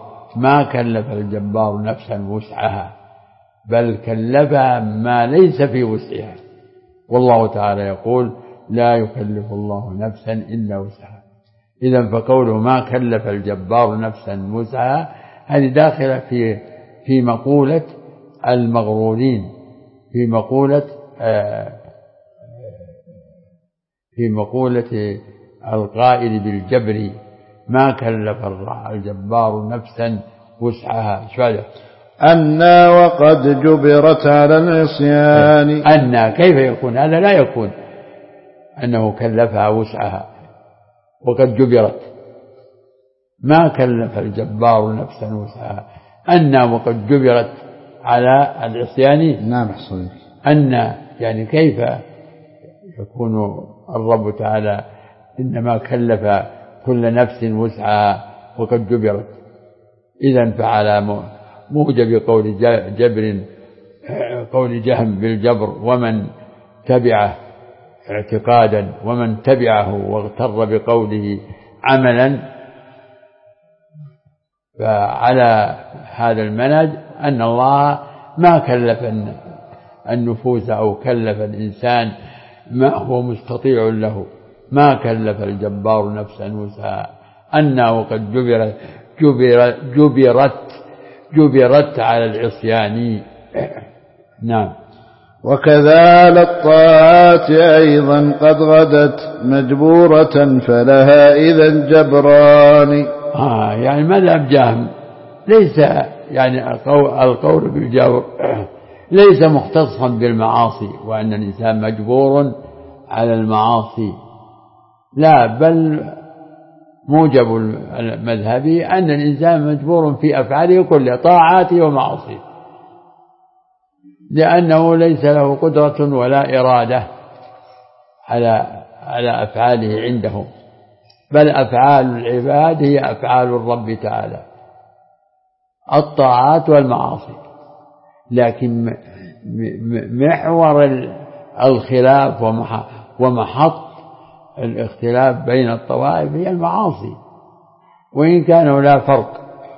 نفسا وسعها، بل كلفها ما ليس في وسعها. والله تعالى يقول لا يكلف الله نفسا إلا وسعها. إذن فقوله ما كلف الجبار نفسا وسعها هذه داخلة في مقولة المغرورين، في مقولة القائل بالجبر. ما كلف الجبار نفسا وسعها. شو أنا وقد جبرت على العصيان. أنا كيف يكون هذا؟ لا يكون أنه كلفها وسعها وقد جبرت. ما كلف الجبار نفسا وسعها. أنا وقد جبرت على العصيان. نعم حصلت. أنا يعني كيف يكون الرب تعالى إنما كلف كل نفس وسعها وقد جبرت. إذن فعلى موجب قول جهم بالجبر ومن تبعه اعتقادا ومن تبعه واغتر بقوله عملا، فعلى هذا المنهج أن الله ما كلف النفوس أو كلف الإنسان ما هو مستطيع له. ما كلف الجبار نفسا وسعها. أنها وقد جبرت على العصيان. نعم. وكذا الطاعات أيضا قد غدت مجبورة فلها إذا جبران. يعني مذهب جهم ليس يعني القول بالجبر ليس مختصا بالمعاصي وأن الإنسان مجبور على المعاصي، لا، بل موجب المذهبي أن الإنسان مجبور في أفعاله كلها، طاعاته ومعاصيه، لأنه ليس له قدرة ولا إرادة على أفعاله عنده، بل أفعال العباد هي أفعال الرب تعالى، الطاعات والمعاصي. لكن محور الخلاف ومحط الاختلاف بين الطوائف هي المعاصي، وإن كان لا فرق.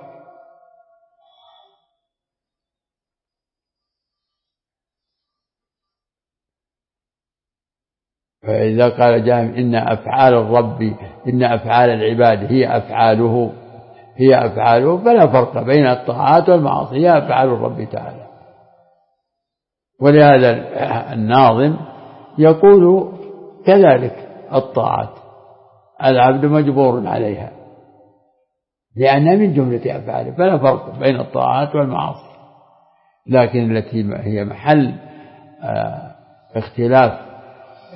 فإذا قال جهم إن أفعال الرب إن أفعال العباد هي أفعاله فلا فرق بين الطاعات والمعاصي، هي أفعال الرب تعالى. ولهذا الناظم يقول كذلك الطاعات العبد مجبور عليها لأنها من جملة أفعاله، فلا فرق بين الطاعات والمعاصي. لكن التي هي محل اختلاف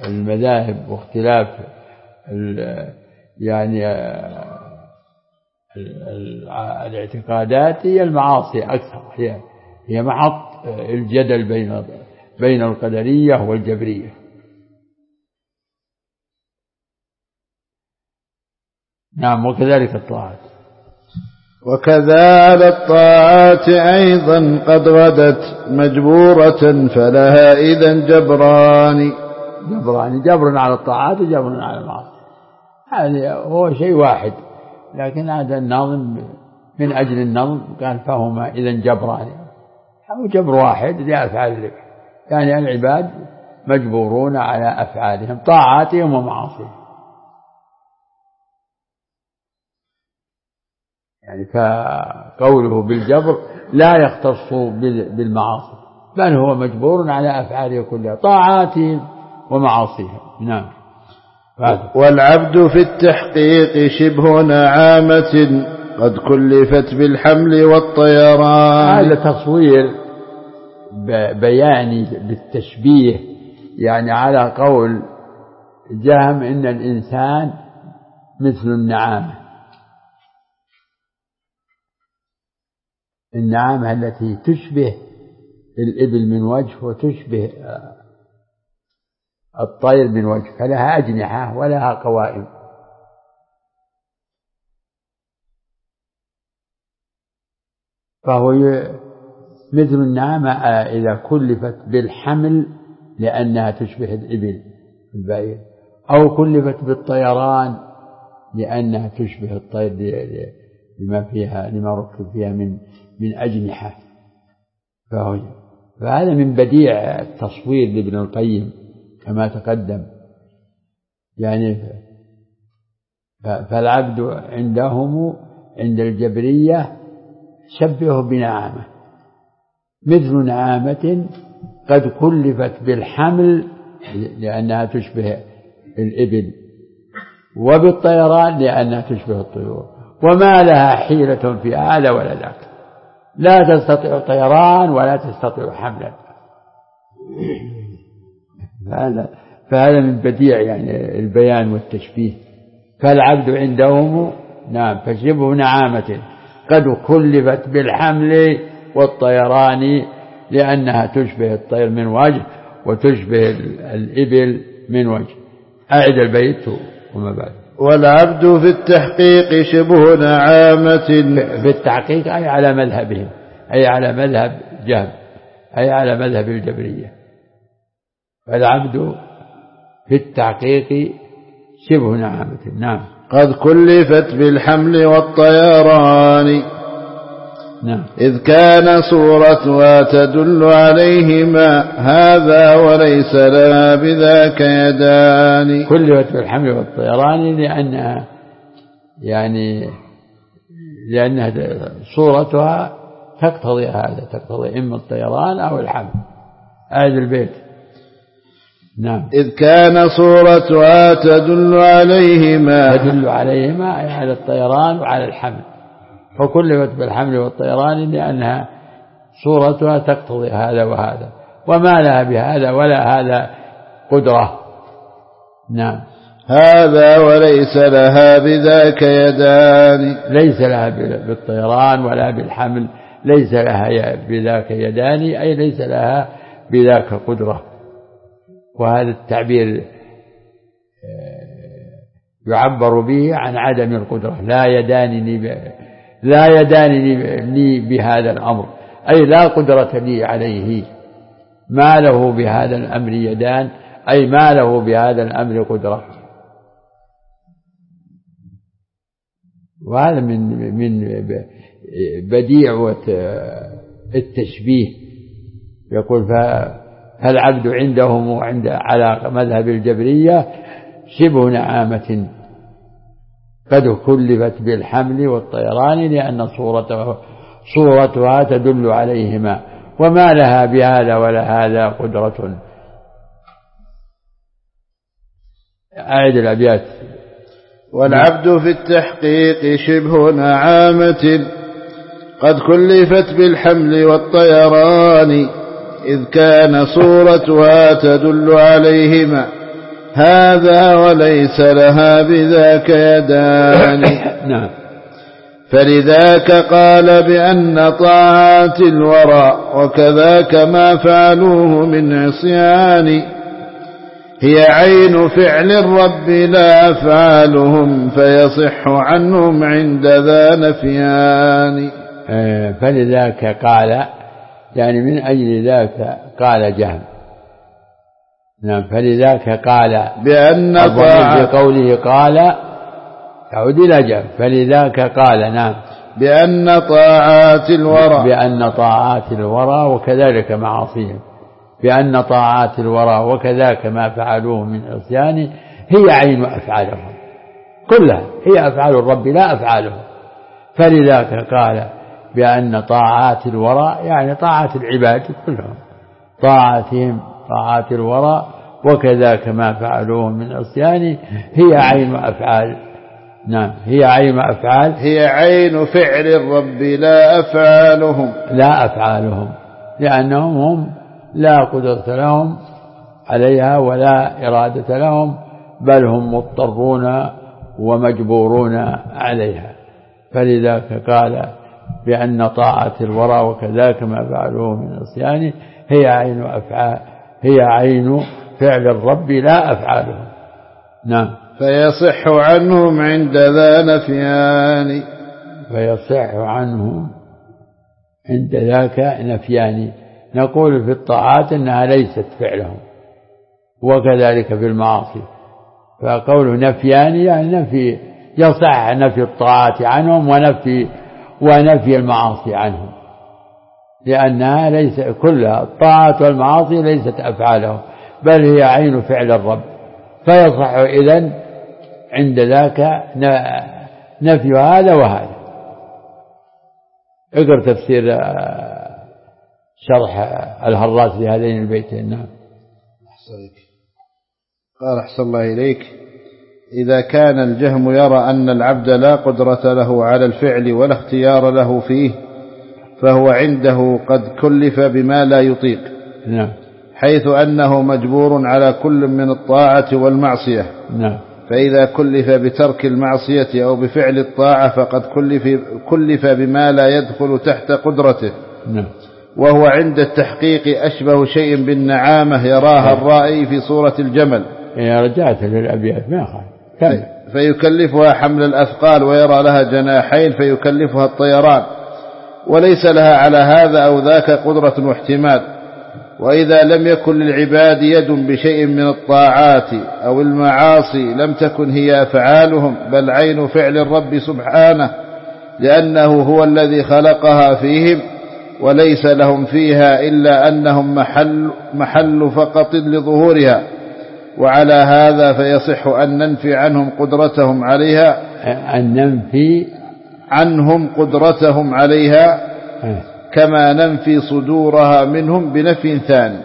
المذاهب واختلاف يعني الاعتقادات هي المعاصي أكثر، هي محط الجدل بين القدرية والجبرية. نعم. وكذلك الطاعات، وكذا على الطاعات أيضا قد غدت مجبورة فلها إذن جبران. جبر على الطاعات وجبر على المعاصي، هذا هو شيء واحد، لكن هذا النظم من أجل النظم قال فهما إذن جبران، أو جبر واحد لأفعال العباد، يعني العباد مجبورون على أفعالهم طاعاتهم ومعاصيهم. يعني فقوله بالجبر لا يختص بالمعاصي، بل هو مجبور على أفعاله كلها طاعاتهم ومعاصيهم. نعم. والعبد في التحقيق شبه نعامة قد كلفت بالحمل والطيران. هذا تصوير بياني بالتشبيه، يعني على قول جهم إن الإنسان مثل النعامة، النعامة التي تشبه الإبل من وجه وتشبه الطير من وجه، فلها أجنحة ولها قوائم. فهو مثل النعامة إذا كلفت بالحمل لأنها تشبه الإبل البعير، أو كلفت بالطيران لأنها تشبه الطير لما ركب فيها من أجنحة. فهذا من بديع التصوير لابن القيم كما تقدم. يعني فالعبد عند الجبرية شبهه بنعامة، مثل نعامة قد كلفت بالحمل لأنها تشبه الإبل، وبالطيران لأنها تشبه الطيور، وما لها حيلة في هذا ولا ذاك، لا تستطيع طيران ولا تستطيع حملا. فهذا من بديع يعني البيان والتشبيه. فالعبد عندهم نعم فشبه نعامة قد كلفت بالحمل والطيران لأنها تشبه الطير من وجه وتشبه الإبل من وجه. أعد البيت وما بعد. والعبد في التحقيق شبه نعامة، في التحقيق أي على مذهبهم، أي على مذهب جهم، أي على مذهب الجبرية. فالعبد في التحقيق شبه نعامة. نعم. قد كلفت بالحمل والطيران. نعم. إذ كان صورتها تدل عليهما هذا وليس لها بذاك يدان. كلفت بالحمل والطيران لأنها صورتها تقتضي هذا، تقتضي إما الطيران أو الحمل. أعد البيت. نعم. إذ كان صورتها تدل عليهما أي على الطيران وعلى الحمل، فكلفت بالحمل والطيران لأنها صورتها تقتضي هذا وهذا، وما لها بهذا ولا هذا قدرة. نعم. هذا وليس لها بذاك يدان. ليس لها بالطيران ولا بالحمل، ليس لها بذاك يدان، أي ليس لها بذاك قدرة. وهذا التعبير يعبر به عن عدم القدرة. لا يدانني بهذا الأمر، أي لا قدرة لي عليه. ما له بهذا الأمر يدان، أي ما له بهذا الأمر قدرة. وهذا من بديع التشبيه. يقول فالعبد عندهم على مذهب الجبرية شبه نعامة قد كلفت بالحمل والطيران لأن صورتها تدل عليهما، وما لها بهذا ولا هذا قدرة. أعد الأبيات. والعبد في التحقيق شبه نعامة قد كلفت بالحمل والطيران إذ كان صورتها تدل عليهما هذا وليس لها بذاك يدان. نعم. فلذاك قال بأن طاعات الورى وكذاك ما فعلوه من عصيان هي عين فعل الرب لا أفعالهم فيصح عنهم عند ذا نفيان. فلذاك قال يعني من أجل ذاك قال جهم. نعم فلذاك قال بأن بقوله قال يعود إلى جهم. فلذاك قال نعم بأن طاعات الورى وكذلك معاصيهم. بأن طاعات الورى وكذاك ما فعلوه من عصيان هي عين أفعالهم كلها هي أفعال الرب لا أفعاله. فلذاك قال بأن طاعات الورى يعني طاعات العباد كلهم طاعتهم طاعات الورى وكذاك ما فعلوه من عصيان هي عين أفعال. نعم هي عين أفعال هي عين فعل الرب لا أفعالهم لأنهم هم لا قدرة لهم عليها ولا إرادة لهم بل هم مضطرون ومجبورون عليها. فلذلك قال بأن طاعة الورى وكذاك ما فعلوه من عصيان هي عين أفعال هي عين فعل الرب لا أفعاله. نعم فيصح عنهم عند ذا نفيان فيصح عنهم عند ذاك نفيان. نقول في الطاعات إنها ليست فعلهم وكذلك في المعاصي. فقوله نفيان يعني نفي يصح نفي الطاعات عنهم ونفي المعاصي عنهم لأنها ليس كلها الطاعات والمعاصي ليست أفعالهم بل هي عين فعل الرب. فيصح إذن عند ذاك نفي هذا وهذا. اقرأ تفسير شرح الهراس لهذين البيتين. نعم قال أحسن الله إليك إذا كان الجهم يرى أن العبد لا قدرة له على الفعل ولا اختيار له فيه فهو عنده قد كلف بما لا يطيق. نعم حيث أنه مجبور على كل من الطاعة والمعصية. نعم فإذا كلف بترك المعصية أو بفعل الطاعة فقد كلف بما لا يدخل تحت قدرته. نعم وهو عند التحقيق أشبه شيء بالنعامة يراها الرائي في صورة الجمل. رجعت للأبيات ما خالف فيكلفها حمل الأثقال ويرى لها جناحين فيكلفها الطيران وليس لها على هذا أو ذاك قدرة واحتمال. وإذا لم يكن للعباد يد بشيء من الطاعات أو المعاصي لم تكن هي أفعالهم بل عين فعل الرب سبحانه لأنه هو الذي خلقها فيهم وليس لهم فيها إلا أنهم محل فقط لظهورها. وعلى هذا فيصح أن ننفي عنهم قدرتهم عليها كما ننفي صدورها منهم بنفي ثاني.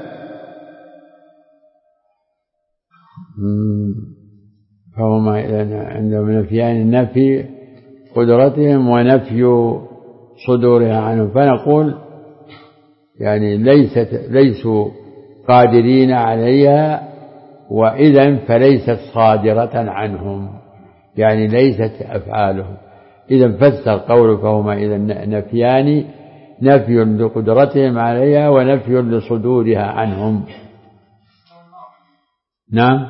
فهما عندهم نفيان نفي قدرتهم ونفي صدورها عنهم. فنقول يعني ليسوا قادرين عليها وإذن فليست صادرة عنهم يعني ليست أفعالهم. إذن فسر قوله فهما إذن نفيان نفي لقدرتهم عليها ونفي لصدورها عنهم. نعم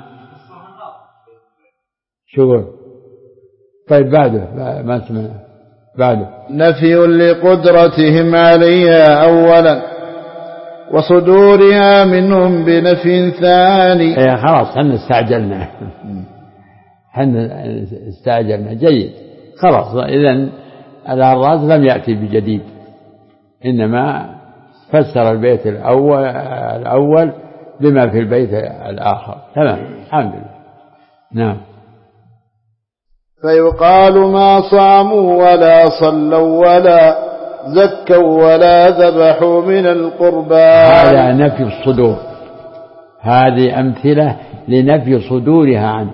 شكرا. طيب بعده ما سمعنا بعده نفي لقدرتهم عليها أولا وصدورها منهم بنفي ثاني. خلاص حنا استعجلنا جيد خلاص. إذن الهراس لم يأتي بجديد إنما فسر البيت الأول بما في البيت الآخر. تمام الحمد لله. نعم فيقال ما صاموا ولا صلوا ولا زكوا ولا ذبحوا من القربان. هذا نفي الصدور. هذه أمثلة لنفي صدورها عنه.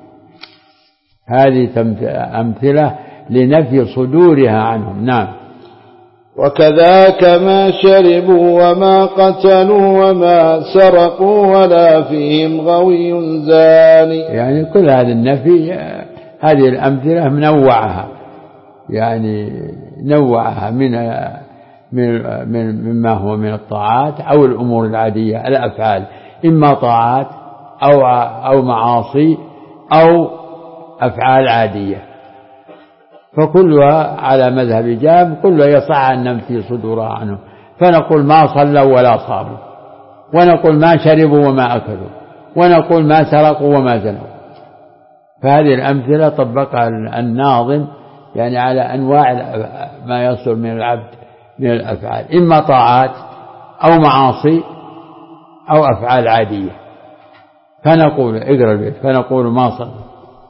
هذه أمثلة لنفي صدورها عنهم. نعم وكذاك ما شربوا وما قتلوا وما سرقوا ولا فيهم غوي زاني. يعني كل هذا النفي هذه الأمثلة منوعها يعني نوعها مما هو من الطاعات أو الأمور العادية الأفعال، إما طاعات أو معاصي أو أفعال عادية، فكلها على مذهب جاب كلها يصح أن ننفي صدورها عنه، فنقول ما صلوا ولا صاموا، ونقول ما شربوا وما أكلوا، ونقول ما سرقوا وما زنوا. فهذه الأمثلة طبقها الناظم يعني على أنواع ما يصدر من العبد من الأفعال، إما طاعات أو معاصي أو أفعال عادية. فنقول اقرأ البيت، فنقول ما صلوا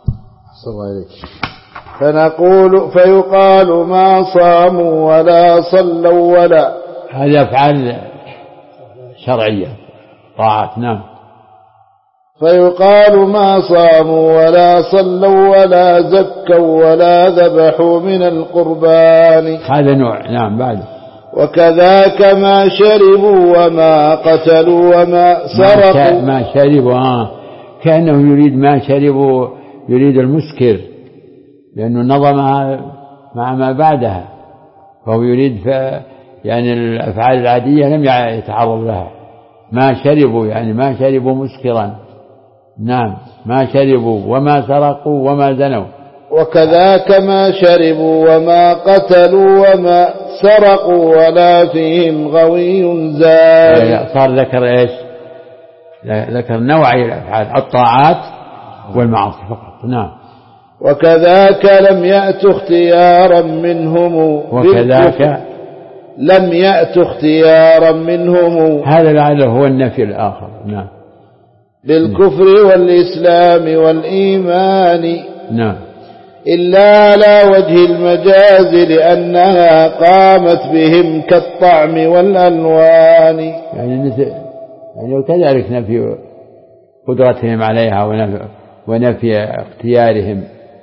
فيقال ما صاموا ولا صلوا ولا، هذه أفعال شرعية طاعات. نعم. فيقال ما صاموا ولا صلوا ولا زكوا ولا ذبحوا من القربان، هذا نوع. نعم. بعد وكذاك ما شربوا وما قتلوا وما سرقوا. ما شربوا كأنه يريد ما شربوا، يريد المسكر، لأنه نظمها مع ما بعدها، فهو يريد يعني الأفعال العادية لم يتعرض لها. ما شربوا يعني ما شربوا مسكرا. نعم. ما شربوا وما سرقوا وما زنوا. وكذاك ما شربوا وما قتلوا وما سرقوا ولا فيهم غوي زاد. صار ذكر إيش؟ ذكر نوعي الأفعال، الطاعات والمعاصي فقط. نعم. وكذاك لم يأت اختيارا منهم، وكذاك لم يأت اختيارا منهم، هذا لعله هو النفي الآخر. نعم. بالكفر والإسلام والإيمان. نعم. إلا على وجه المجاز لأنها قامت بهم كالطعم والألوان. يعني وكذلك نفي قدرتهم عليها ونفي اختيارهم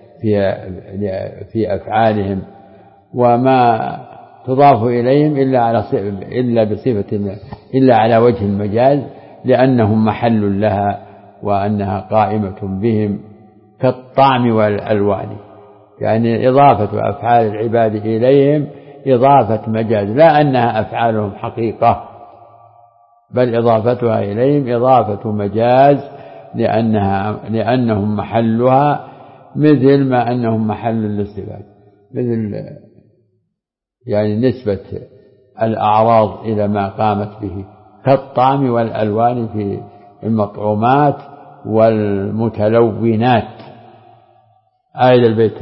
في أفعالهم، وما تضاف إليهم إلا على وجه المجاز، لأنهم محل لها وأنها قائمة بهم كالطعم والألوان. يعني إضافة أفعال العباد إليهم إضافة مجاز، لا أنها أفعالهم حقيقة، بل إضافتها إليهم إضافة مجاز، لأنهم محلها، مثل ما أنهم محل للصفات، مثل يعني نسبة الأعراض إلى ما قامت به، كالطعم والألوان في المطعومات والمتلونات. آية البيت.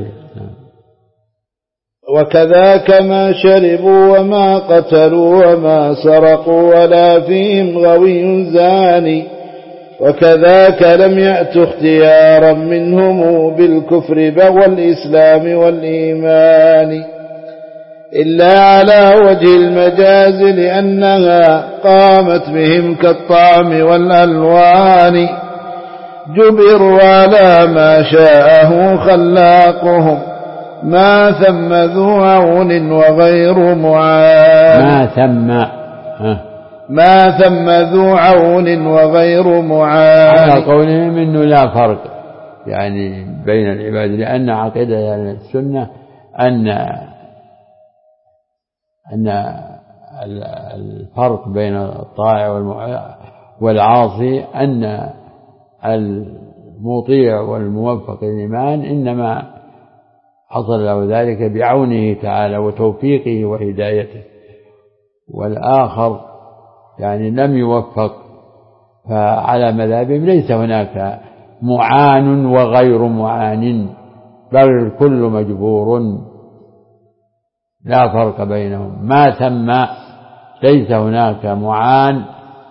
وكذاك ما شربوا وما قتلوا وما سرقوا ولا فيهم غوي زاني. وكذاك لم يأت اختيارا منهم بالكفر والإسلام والإيمان، إلا على وجه المجاز لأنها قامت بهم كالطعم والألوان. جبروا على ما شاءه خلاقهم، ما ثم ذو عون وغير معان. ما ثم ذو عون وغير معان. على قولهم إنه لا فرق يعني بين العباد، لأن عقيدة السنة أن الفرق بين الطائع والعاصي أن المطيع والموفق للإيمان إنما حصل له ذلك بعونه تعالى وتوفيقه وهدايته، والآخر يعني لم يوفق، فعلى مذهبهم ليس هناك معان وغير معان، بل الكل مجبور، لا فرق بينهم. ما ثم ليس هناك معان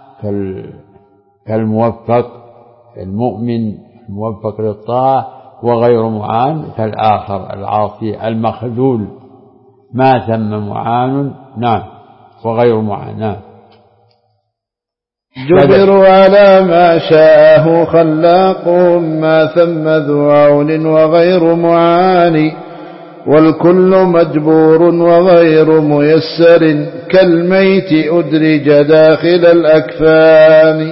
كالموفق المؤمن الموفق للطاعة، وغير معان كالآخر العاصي المخذول. ما ثم معان. نعم. وغير معان. نعم. جبروا على ما شاءه خلاقهم، ما ثم ذو عون وغير معان. والكل مجبور وغير ميسر، كالميت أدرج داخل الأكفان.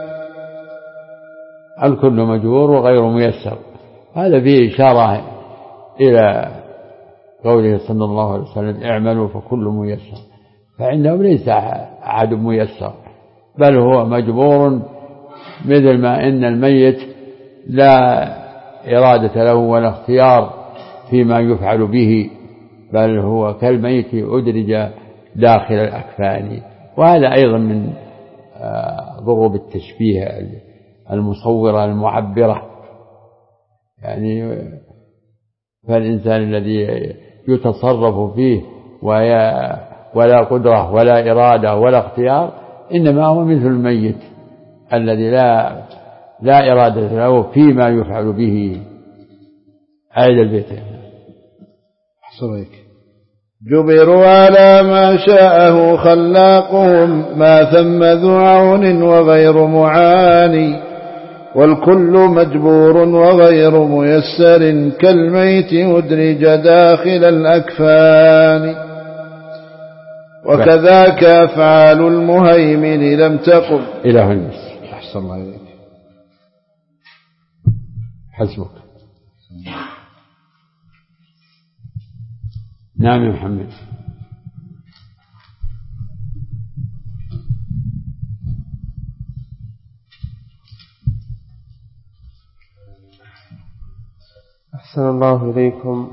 الكل مجبور وغير ميسر، هذا فيه إشارة إلى قوله صلى الله عليه وسلم اعملوا فكل ميسر، فعندهم ليس أحد ميسر، بل هو مجبور، مثل ما إن الميت لا إرادة له ولا اختيار فيما يفعل به، بل هو كالميت أدرج داخل الأكفان. وهذا أيضا من ضروب التشبيه المصورة المعبرة، يعني فالإنسان الذي يتصرف فيه ولا قدرة ولا إرادة ولا اختيار إنما هو مثل الميت الذي لا إرادة له فيما يفعل به. عيد البيت. حصريك. جبروا على ما شاءه خلاقهم، ما ثم ذو عون وغير معاني، والكل مجبور وغير ميسر، كالميت أدرج داخل الأكفان. وكذاك أفعال المهيمن لم تقم إلى هنس. أحسن الله إليك. حسبك. نعم يا محمد. أحسن الله إليكم.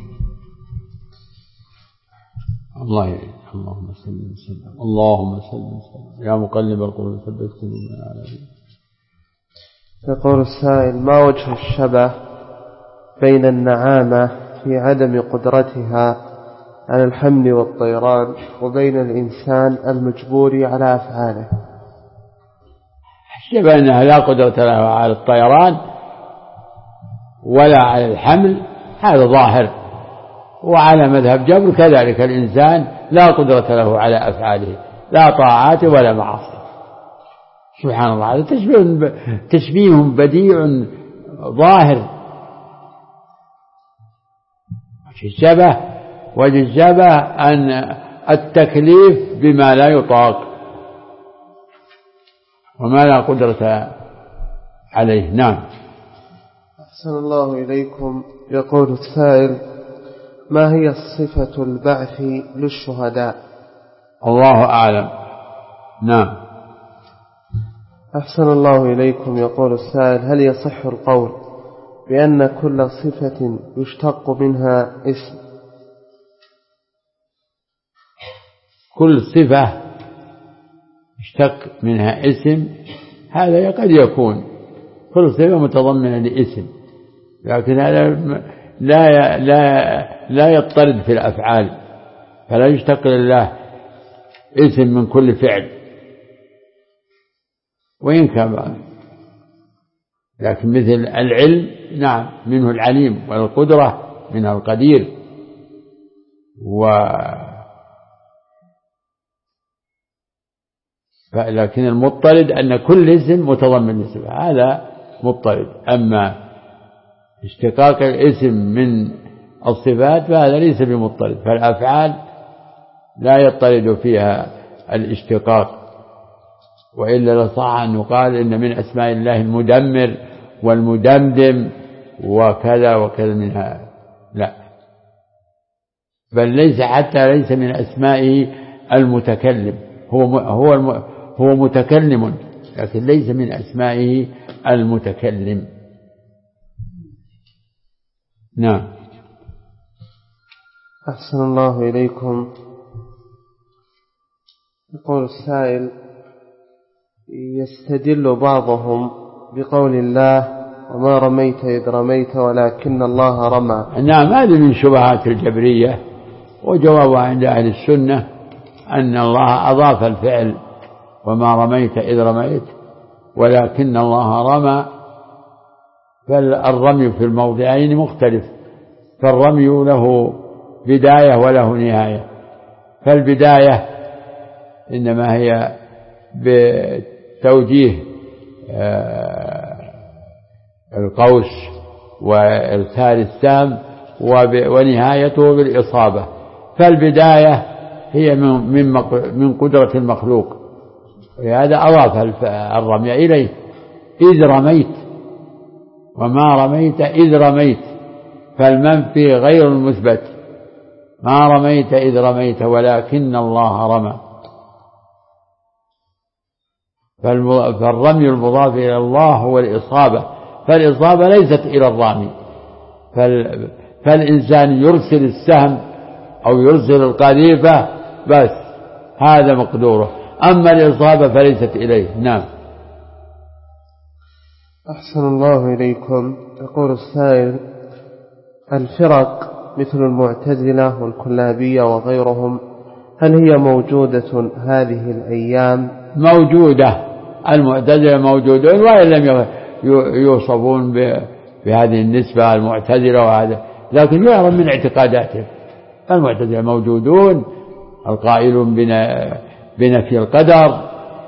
الله يعين. اللهم صل وسلم. اللهم صل وسلم. يا مقلب القلوب ثبت قلوبنا على دينك. يقول السائل: ما وجه الشبه بين النعامة في عدم قدرتها على الحمل والطيران وبين الإنسان المجبور على أفعاله؟ الشبه أنها لا قدرة لها على الطيران ولا على الحمل، هذا ظاهر. وعلى مذهب جبر كذلك الإنسان لا قدرة له على أفعاله، لا طاعات ولا معاصي. سبحان الله، هذا تشبيه بديع ظاهر. وجه الشبه أن التكليف بما لا يطاق وما لا قدرة عليه. نعم. أحسن الله إليكم. يقول السائل: ما هي صفة البعث للشهداء؟ الله أعلم. نعم. أحسن الله إليكم. يقول السائل: هل يصح القول بأن كل صفة يشتق منها اسم؟ كل صفة يشتق منها اسم، هذا قد يكون كل صفة متضمنة لاسم، لكن هذا لا يضطرد في الأفعال، فلا يشتق لله اسم من كل فعل وإن كان، لكن مثل العلم نعم منه العليم، والقدرة منه القدير، لكن المضطرد أن كل اسم متضمن لصفة، هذا مضطرد. أما اشتقاق الاسم من الصفات فهذا ليس بمضطرد، فالأفعال لا يضطرد فيها الاشتقاق، وإلا لصح أن يقال إن من أسماء الله المدمر والمدمدم وكذا وكذا منها، لا، بل ليس حتى ليس من أسمائه المتكلم، هو متكلم، لكن ليس من أسمائه المتكلم. نعم. أحسن الله إليكم. يقول السائل: يستدل بعضهم بقول الله: وما رميت إذ رميت ولكن الله رمى. نعم، هذه من شبهات الجبرية، وجوابها عند أهل السنة أن الله أضاف الفعل وما رميت إذ رميت ولكن الله رمى، فالرمي في الموضعين مختلف، فالرمي له بداية وله نهاية، فالبداية إنما هي بتوجيه القوس وإرسال السام، ونهايته بالإصابة، فالبداية هي من قدرة المخلوق، ولهذا أضاف الرمي إليه. إذ رميت وما رميت إذ رميت، فالمنفي غير المثبت، ما رميت إذ رميت ولكن الله رمى. فالرمي المضاف إلى الله هو الإصابة، فالإصابة ليست إلى الرامي. فالإنسان يرسل السهم أو يرسل القذيفة بس، هذا مقدوره، أما الإصابة فليست إليه. نعم. أحسن الله إليكم. يقول السائل: الفرق مثل المعتزلة والكلابية وغيرهم هل هي موجودة هذه الأيام؟ موجودة، المعتزلة موجودون وإن لم يوصفون بهذه النسبة المعتزلة وهذا، لكن يعلم من اعتقاداتهم. المعتزلة موجودون، القائلون بنفي القدر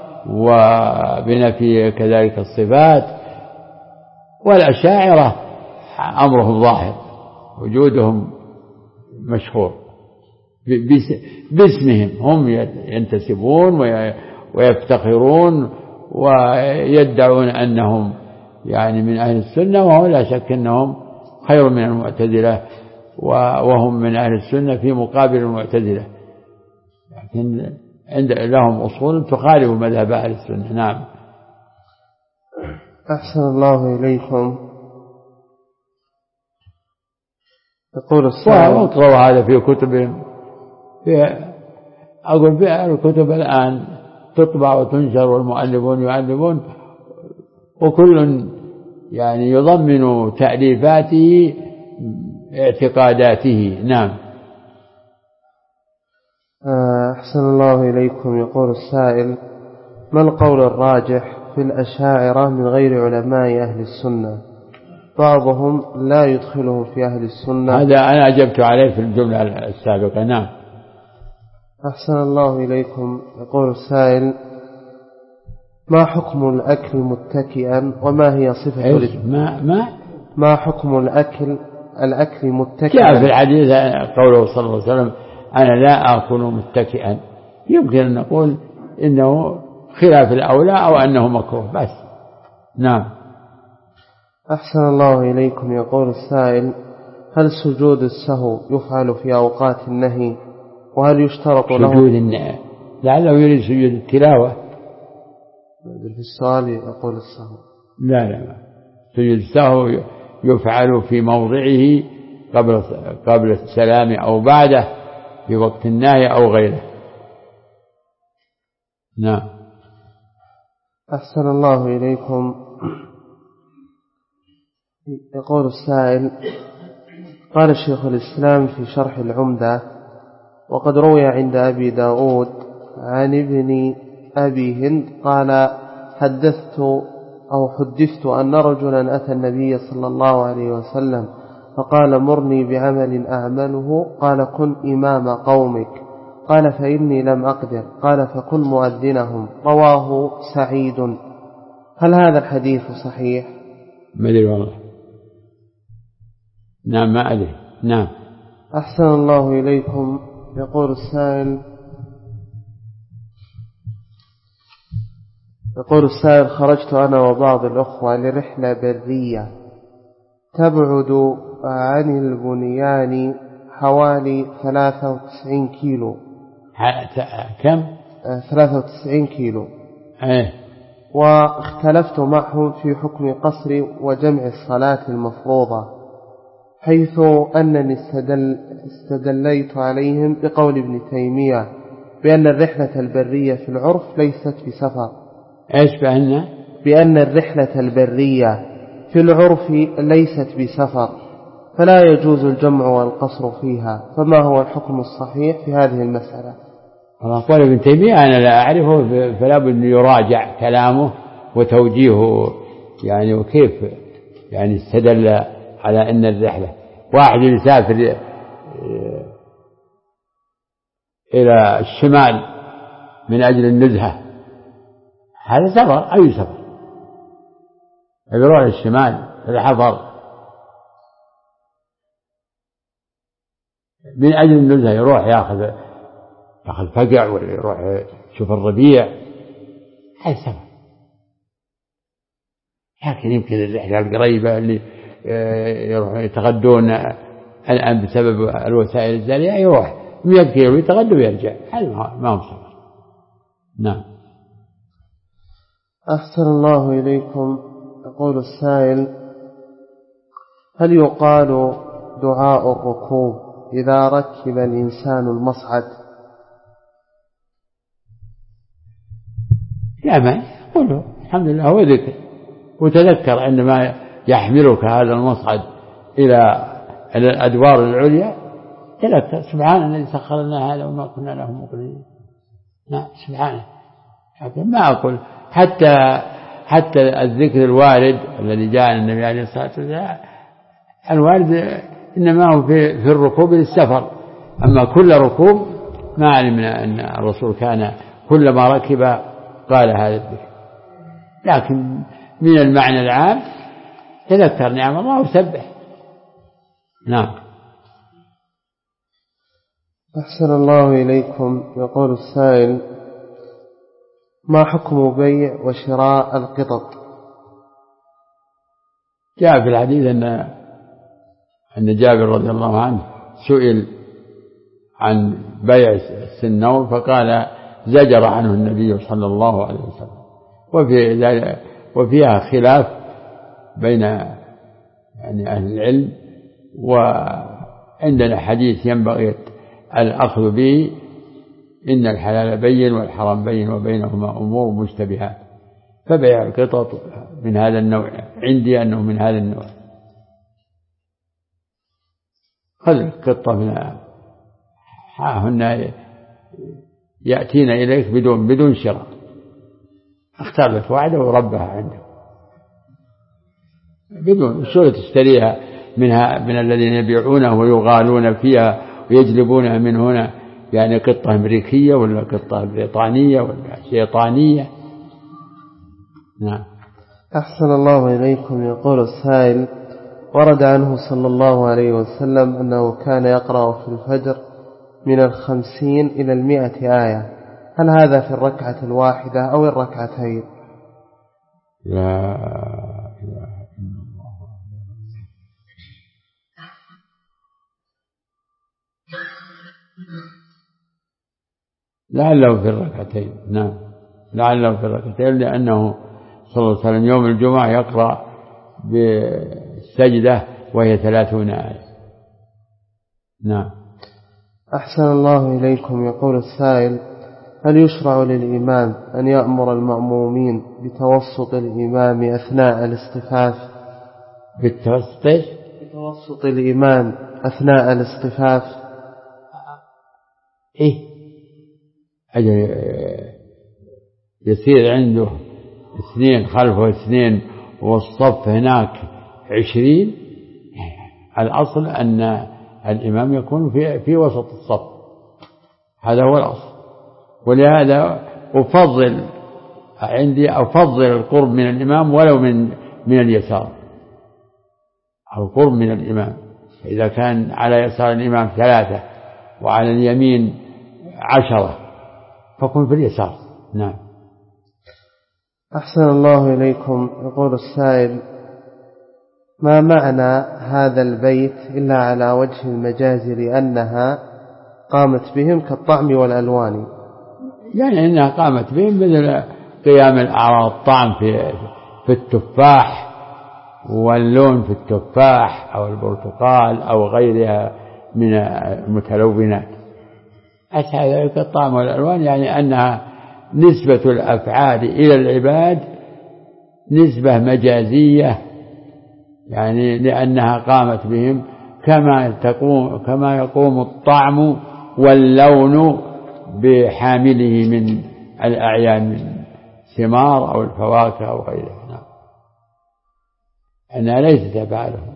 وبنفي كذلك الصفات، والأشاعرة أمرهم ظاهر، وجودهم مشهور باسمهم، هم ينتسبون ويفتخرون ويدعون أنهم يعني من أهل السنة، وهو لا شك أنهم خير من المعتزلة، وهم من أهل السنة في مقابل المعتزلة، لكن لهم أصول تخالف مذهب أهل السنة. نعم. أحسن الله إليكم. يقول السائل: واقرأوا هذا في كتبهم، أقول في الكتب الآن تطبع وتنشر والمؤلفون يؤلفون، وكل يعني يضمن تأليفاته اعتقاداته. نعم. أحسن الله إليكم. يقول السائل: ما القول الراجح في الأشاعرة من غير علماء أهل السنة؟ بعضهم لا يدخلهم في أهل السنة. هذا أنا أجبت عليه في الجملة السابقة. نعم. أحسن الله إليكم. يقول السائل: ما حكم الأكل متكئا، وما هي صفة ما حكم الأكل متكئا؟ جاء في الحديث قوله صلى الله عليه وسلم: أنا لا آكل متكئا. يمكن أن نقول إنه خلاف الأولى أو أنه مكروه بس. نعم. أحسن الله إليكم. يقول السائل: هل سجود السهو يفعل في أوقات النهي، وهل يشترط له سجود النهي؟ لعله يريد سجود التلاوة. في السؤال يقول السهو. لا، سجود السهو يفعل في موضعه قبل السلام أو بعده، في وقت النهي أو غيره. نعم. أحسن الله إليكم. يقول السائل: قال شيخ الإسلام في شرح العمدة: وقد روي عند أبي داود عن ابن أبي هند قال: حدثت أن رجلا أتى النبي صلى الله عليه وسلم فقال: مرني بعمل أعمله. قال: كن إمام قومك. قال: فإني لم أقدر. قال: فكن مؤذنهم. رواه سعيد. هل هذا الحديث صحيح؟ ما أدري والله. نعم، ما أدري. نعم. أحسن الله إليكم. يقول السائل: خرجت أنا وبعض الأخوة لرحلة برية تبعد عن البنيان حوالي 93 كيلو. كم؟ 93 كيلو. واختلفت معهم في حكم قصر وجمع الصلاة المفروضة، حيث أنني استدليت عليهم بقول ابن تيمية بأن الرحلة البرية في العرف ليست بسفر. بأن الرحلة البرية في العرف ليست بسفر، فلا يجوز الجمع والقصر فيها، فما هو الحكم الصحيح في هذه المسألة؟ قال ابن تيمية أنا لا أعرفه، فلا بد أن يراجع كلامه وتوجيهه، يعني وكيف يعني استدل على أن الرحلة، واحد يسافر إلى الشمال من أجل النزهة، هذا سفر. أي سفر؟ يروح للشمال الحفر من أجل النزهة، يروح يأخذ فقع ولا يروح يشوف الربيع، هذا سفر. لكن يمكن الرحلة القريبة اللي يروحون يتغدون الآن بسبب الوسائل الزالية يروح 100 كيلو يتغدى ويرجع، هذا ما هو سفر. نعم. أحسن الله إليكم. يقول السائل: هل يقال دعاء الركوب إذا ركب الإنسان المصعد؟ لا، ما قوله الحمد لله هو ذكر، وتذكر عندما يحملك هذا المصعد إلى الأدوار العليا تذكر سبحان الذي سخر لنا هذا وما كنا له مقرنين. نعم سبحانه. ما أقول حتى الذكر الوارد الذي جاء عن النبي عليه الصلاة والسلام الوارد إنما هو في الركوب للسفر، أما كل ركوب ما علمنا أن الرسول كان كلما ركب قال هذا الذكر، لكن من المعنى العام تذكر نعم الله وسبح. نعم. أحسن الله إليكم. يقول السائل: ما حكم بيع وشراء القطط؟ جاء في الحديث أن جابر رضي الله عنه سئل عن بيع السنور فقال زجر عنه النبي صلى الله عليه وسلم، وفيها خلاف بين يعني أهل العلم، وعندنا حديث ينبغي الأخذ به: إن الحلال بين والحرام بين وبينهما أمور مشتبهات. فبيع القطط من هذا النوع، عندي أنه من هذا النوع. خذ القطة هن يأتين إليك بدون شراء، اختار لك واحدة وربها عنده بدون شو تشتريها من الذين يبيعونه ويغالون فيها ويجلبونها من هنا، يعني قطة أمريكية ولا قطة بريطانية ولا شيطانية. نعم. أحسن الله إليكم. يقول السائل: ورد عنه صلى الله عليه وسلم أنه كان يقرأ في الفجر من 50 إلى 100 آية، هل هذا في الركعة الواحدة أو الركعتين؟ لا إله إلا الله. لعله في الركعتين. نعم لعله في الركعتين، لأنه صلى الله عليه وسلم يوم الجمعة يقرأ بالسجدة وهي 30 آية. نعم. أحسن الله إليكم. يقول السائل: هل يشرع للإمام أن يأمر المأمومين بتوسط الإمام أثناء الاصطفاف؟ بتوسط الإمام أثناء الاصطفاف. إيه أجل يصير عنده 2 خلفه 2 والصف هناك 20. الأصل أن الإمام يكون في وسط الصف، هذا هو الأصل. ولهذا أفضل القرب من الإمام ولو من اليسار، القرب من الإمام. إذا كان على يسار الإمام 3 وعلى اليمين 10 فكن في اليسار. نعم. أحسن الله إليكم. يقول السائل: ما معنى هذا البيت إلا على وجه المجاز لأنها قامت بهم كالطعم والألوان؟ يعني أنها قامت بهم مثل قيام الأعراض، الطعم في التفاح واللون في التفاح أو البرتقال أو غيرها من المتلونات. أشهد ذلك الطعم والألوان، يعني أنها نسبة الأفعال إلى العباد نسبة مجازية، يعني لأنها قامت بهم كما يقوم الطعم واللون بحامله من الأعيان من ثمار أو الفواكه أو غيرها. نعم. أنها ليست أفعالهم.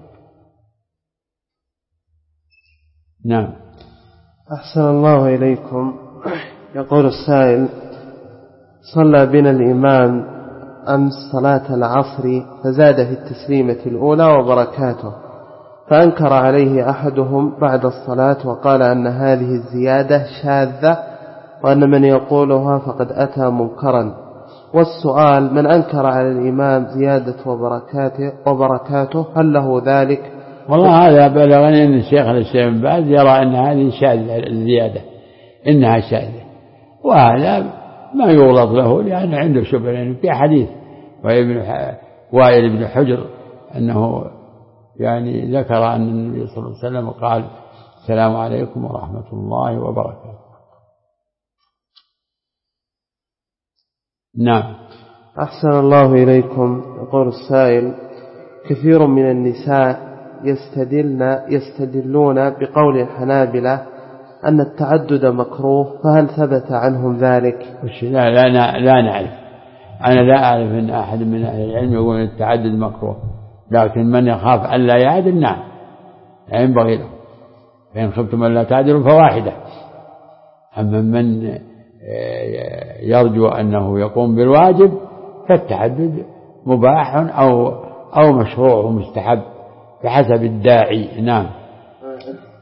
نعم. أحسن الله إليكم. يقول السائل: صلى بنا الإمام أمس صلاة العصر فزاد في التسليمة الأولى وبركاته، فأنكر عليه أحدهم بعد الصلاة وقال أن هذه الزيادة شاذة وأن من يقولها فقد أتى منكرا. والسؤال: من أنكر على الإمام زيادة وبركاته هل له ذلك والله هذا بلغني أن الشيخ الشيخ بن باز يرى أن هذه شاذة الزيادة، إنها شاذة، وهذا ما يغلط له لأن عنده شبهة، لأنه في حديث وائل بن حجر أنه يعني ذكر أن النبي صلى الله عليه وسلم قال السلام عليكم ورحمة الله وبركاته. نعم. أحسن الله إليكم. يقول السائل: كثير من النساء يستدلون بقول الحنابلة أن التعدد مكروه، فهل ثبت عنهم ذلك؟ لا نعرف. أنا لا أعرف أن أحد من أهل العلم يقول أن التعدد مكروه، لكن من يخاف أن لا يعدل نعم ينبغي له، فإن خفتم أن لا تعدلوا فواحدة. أما من يرجو أنه يقوم بالواجب فالتعدد مباح أو مشروع ومستحب بحسب الداعي. نعم.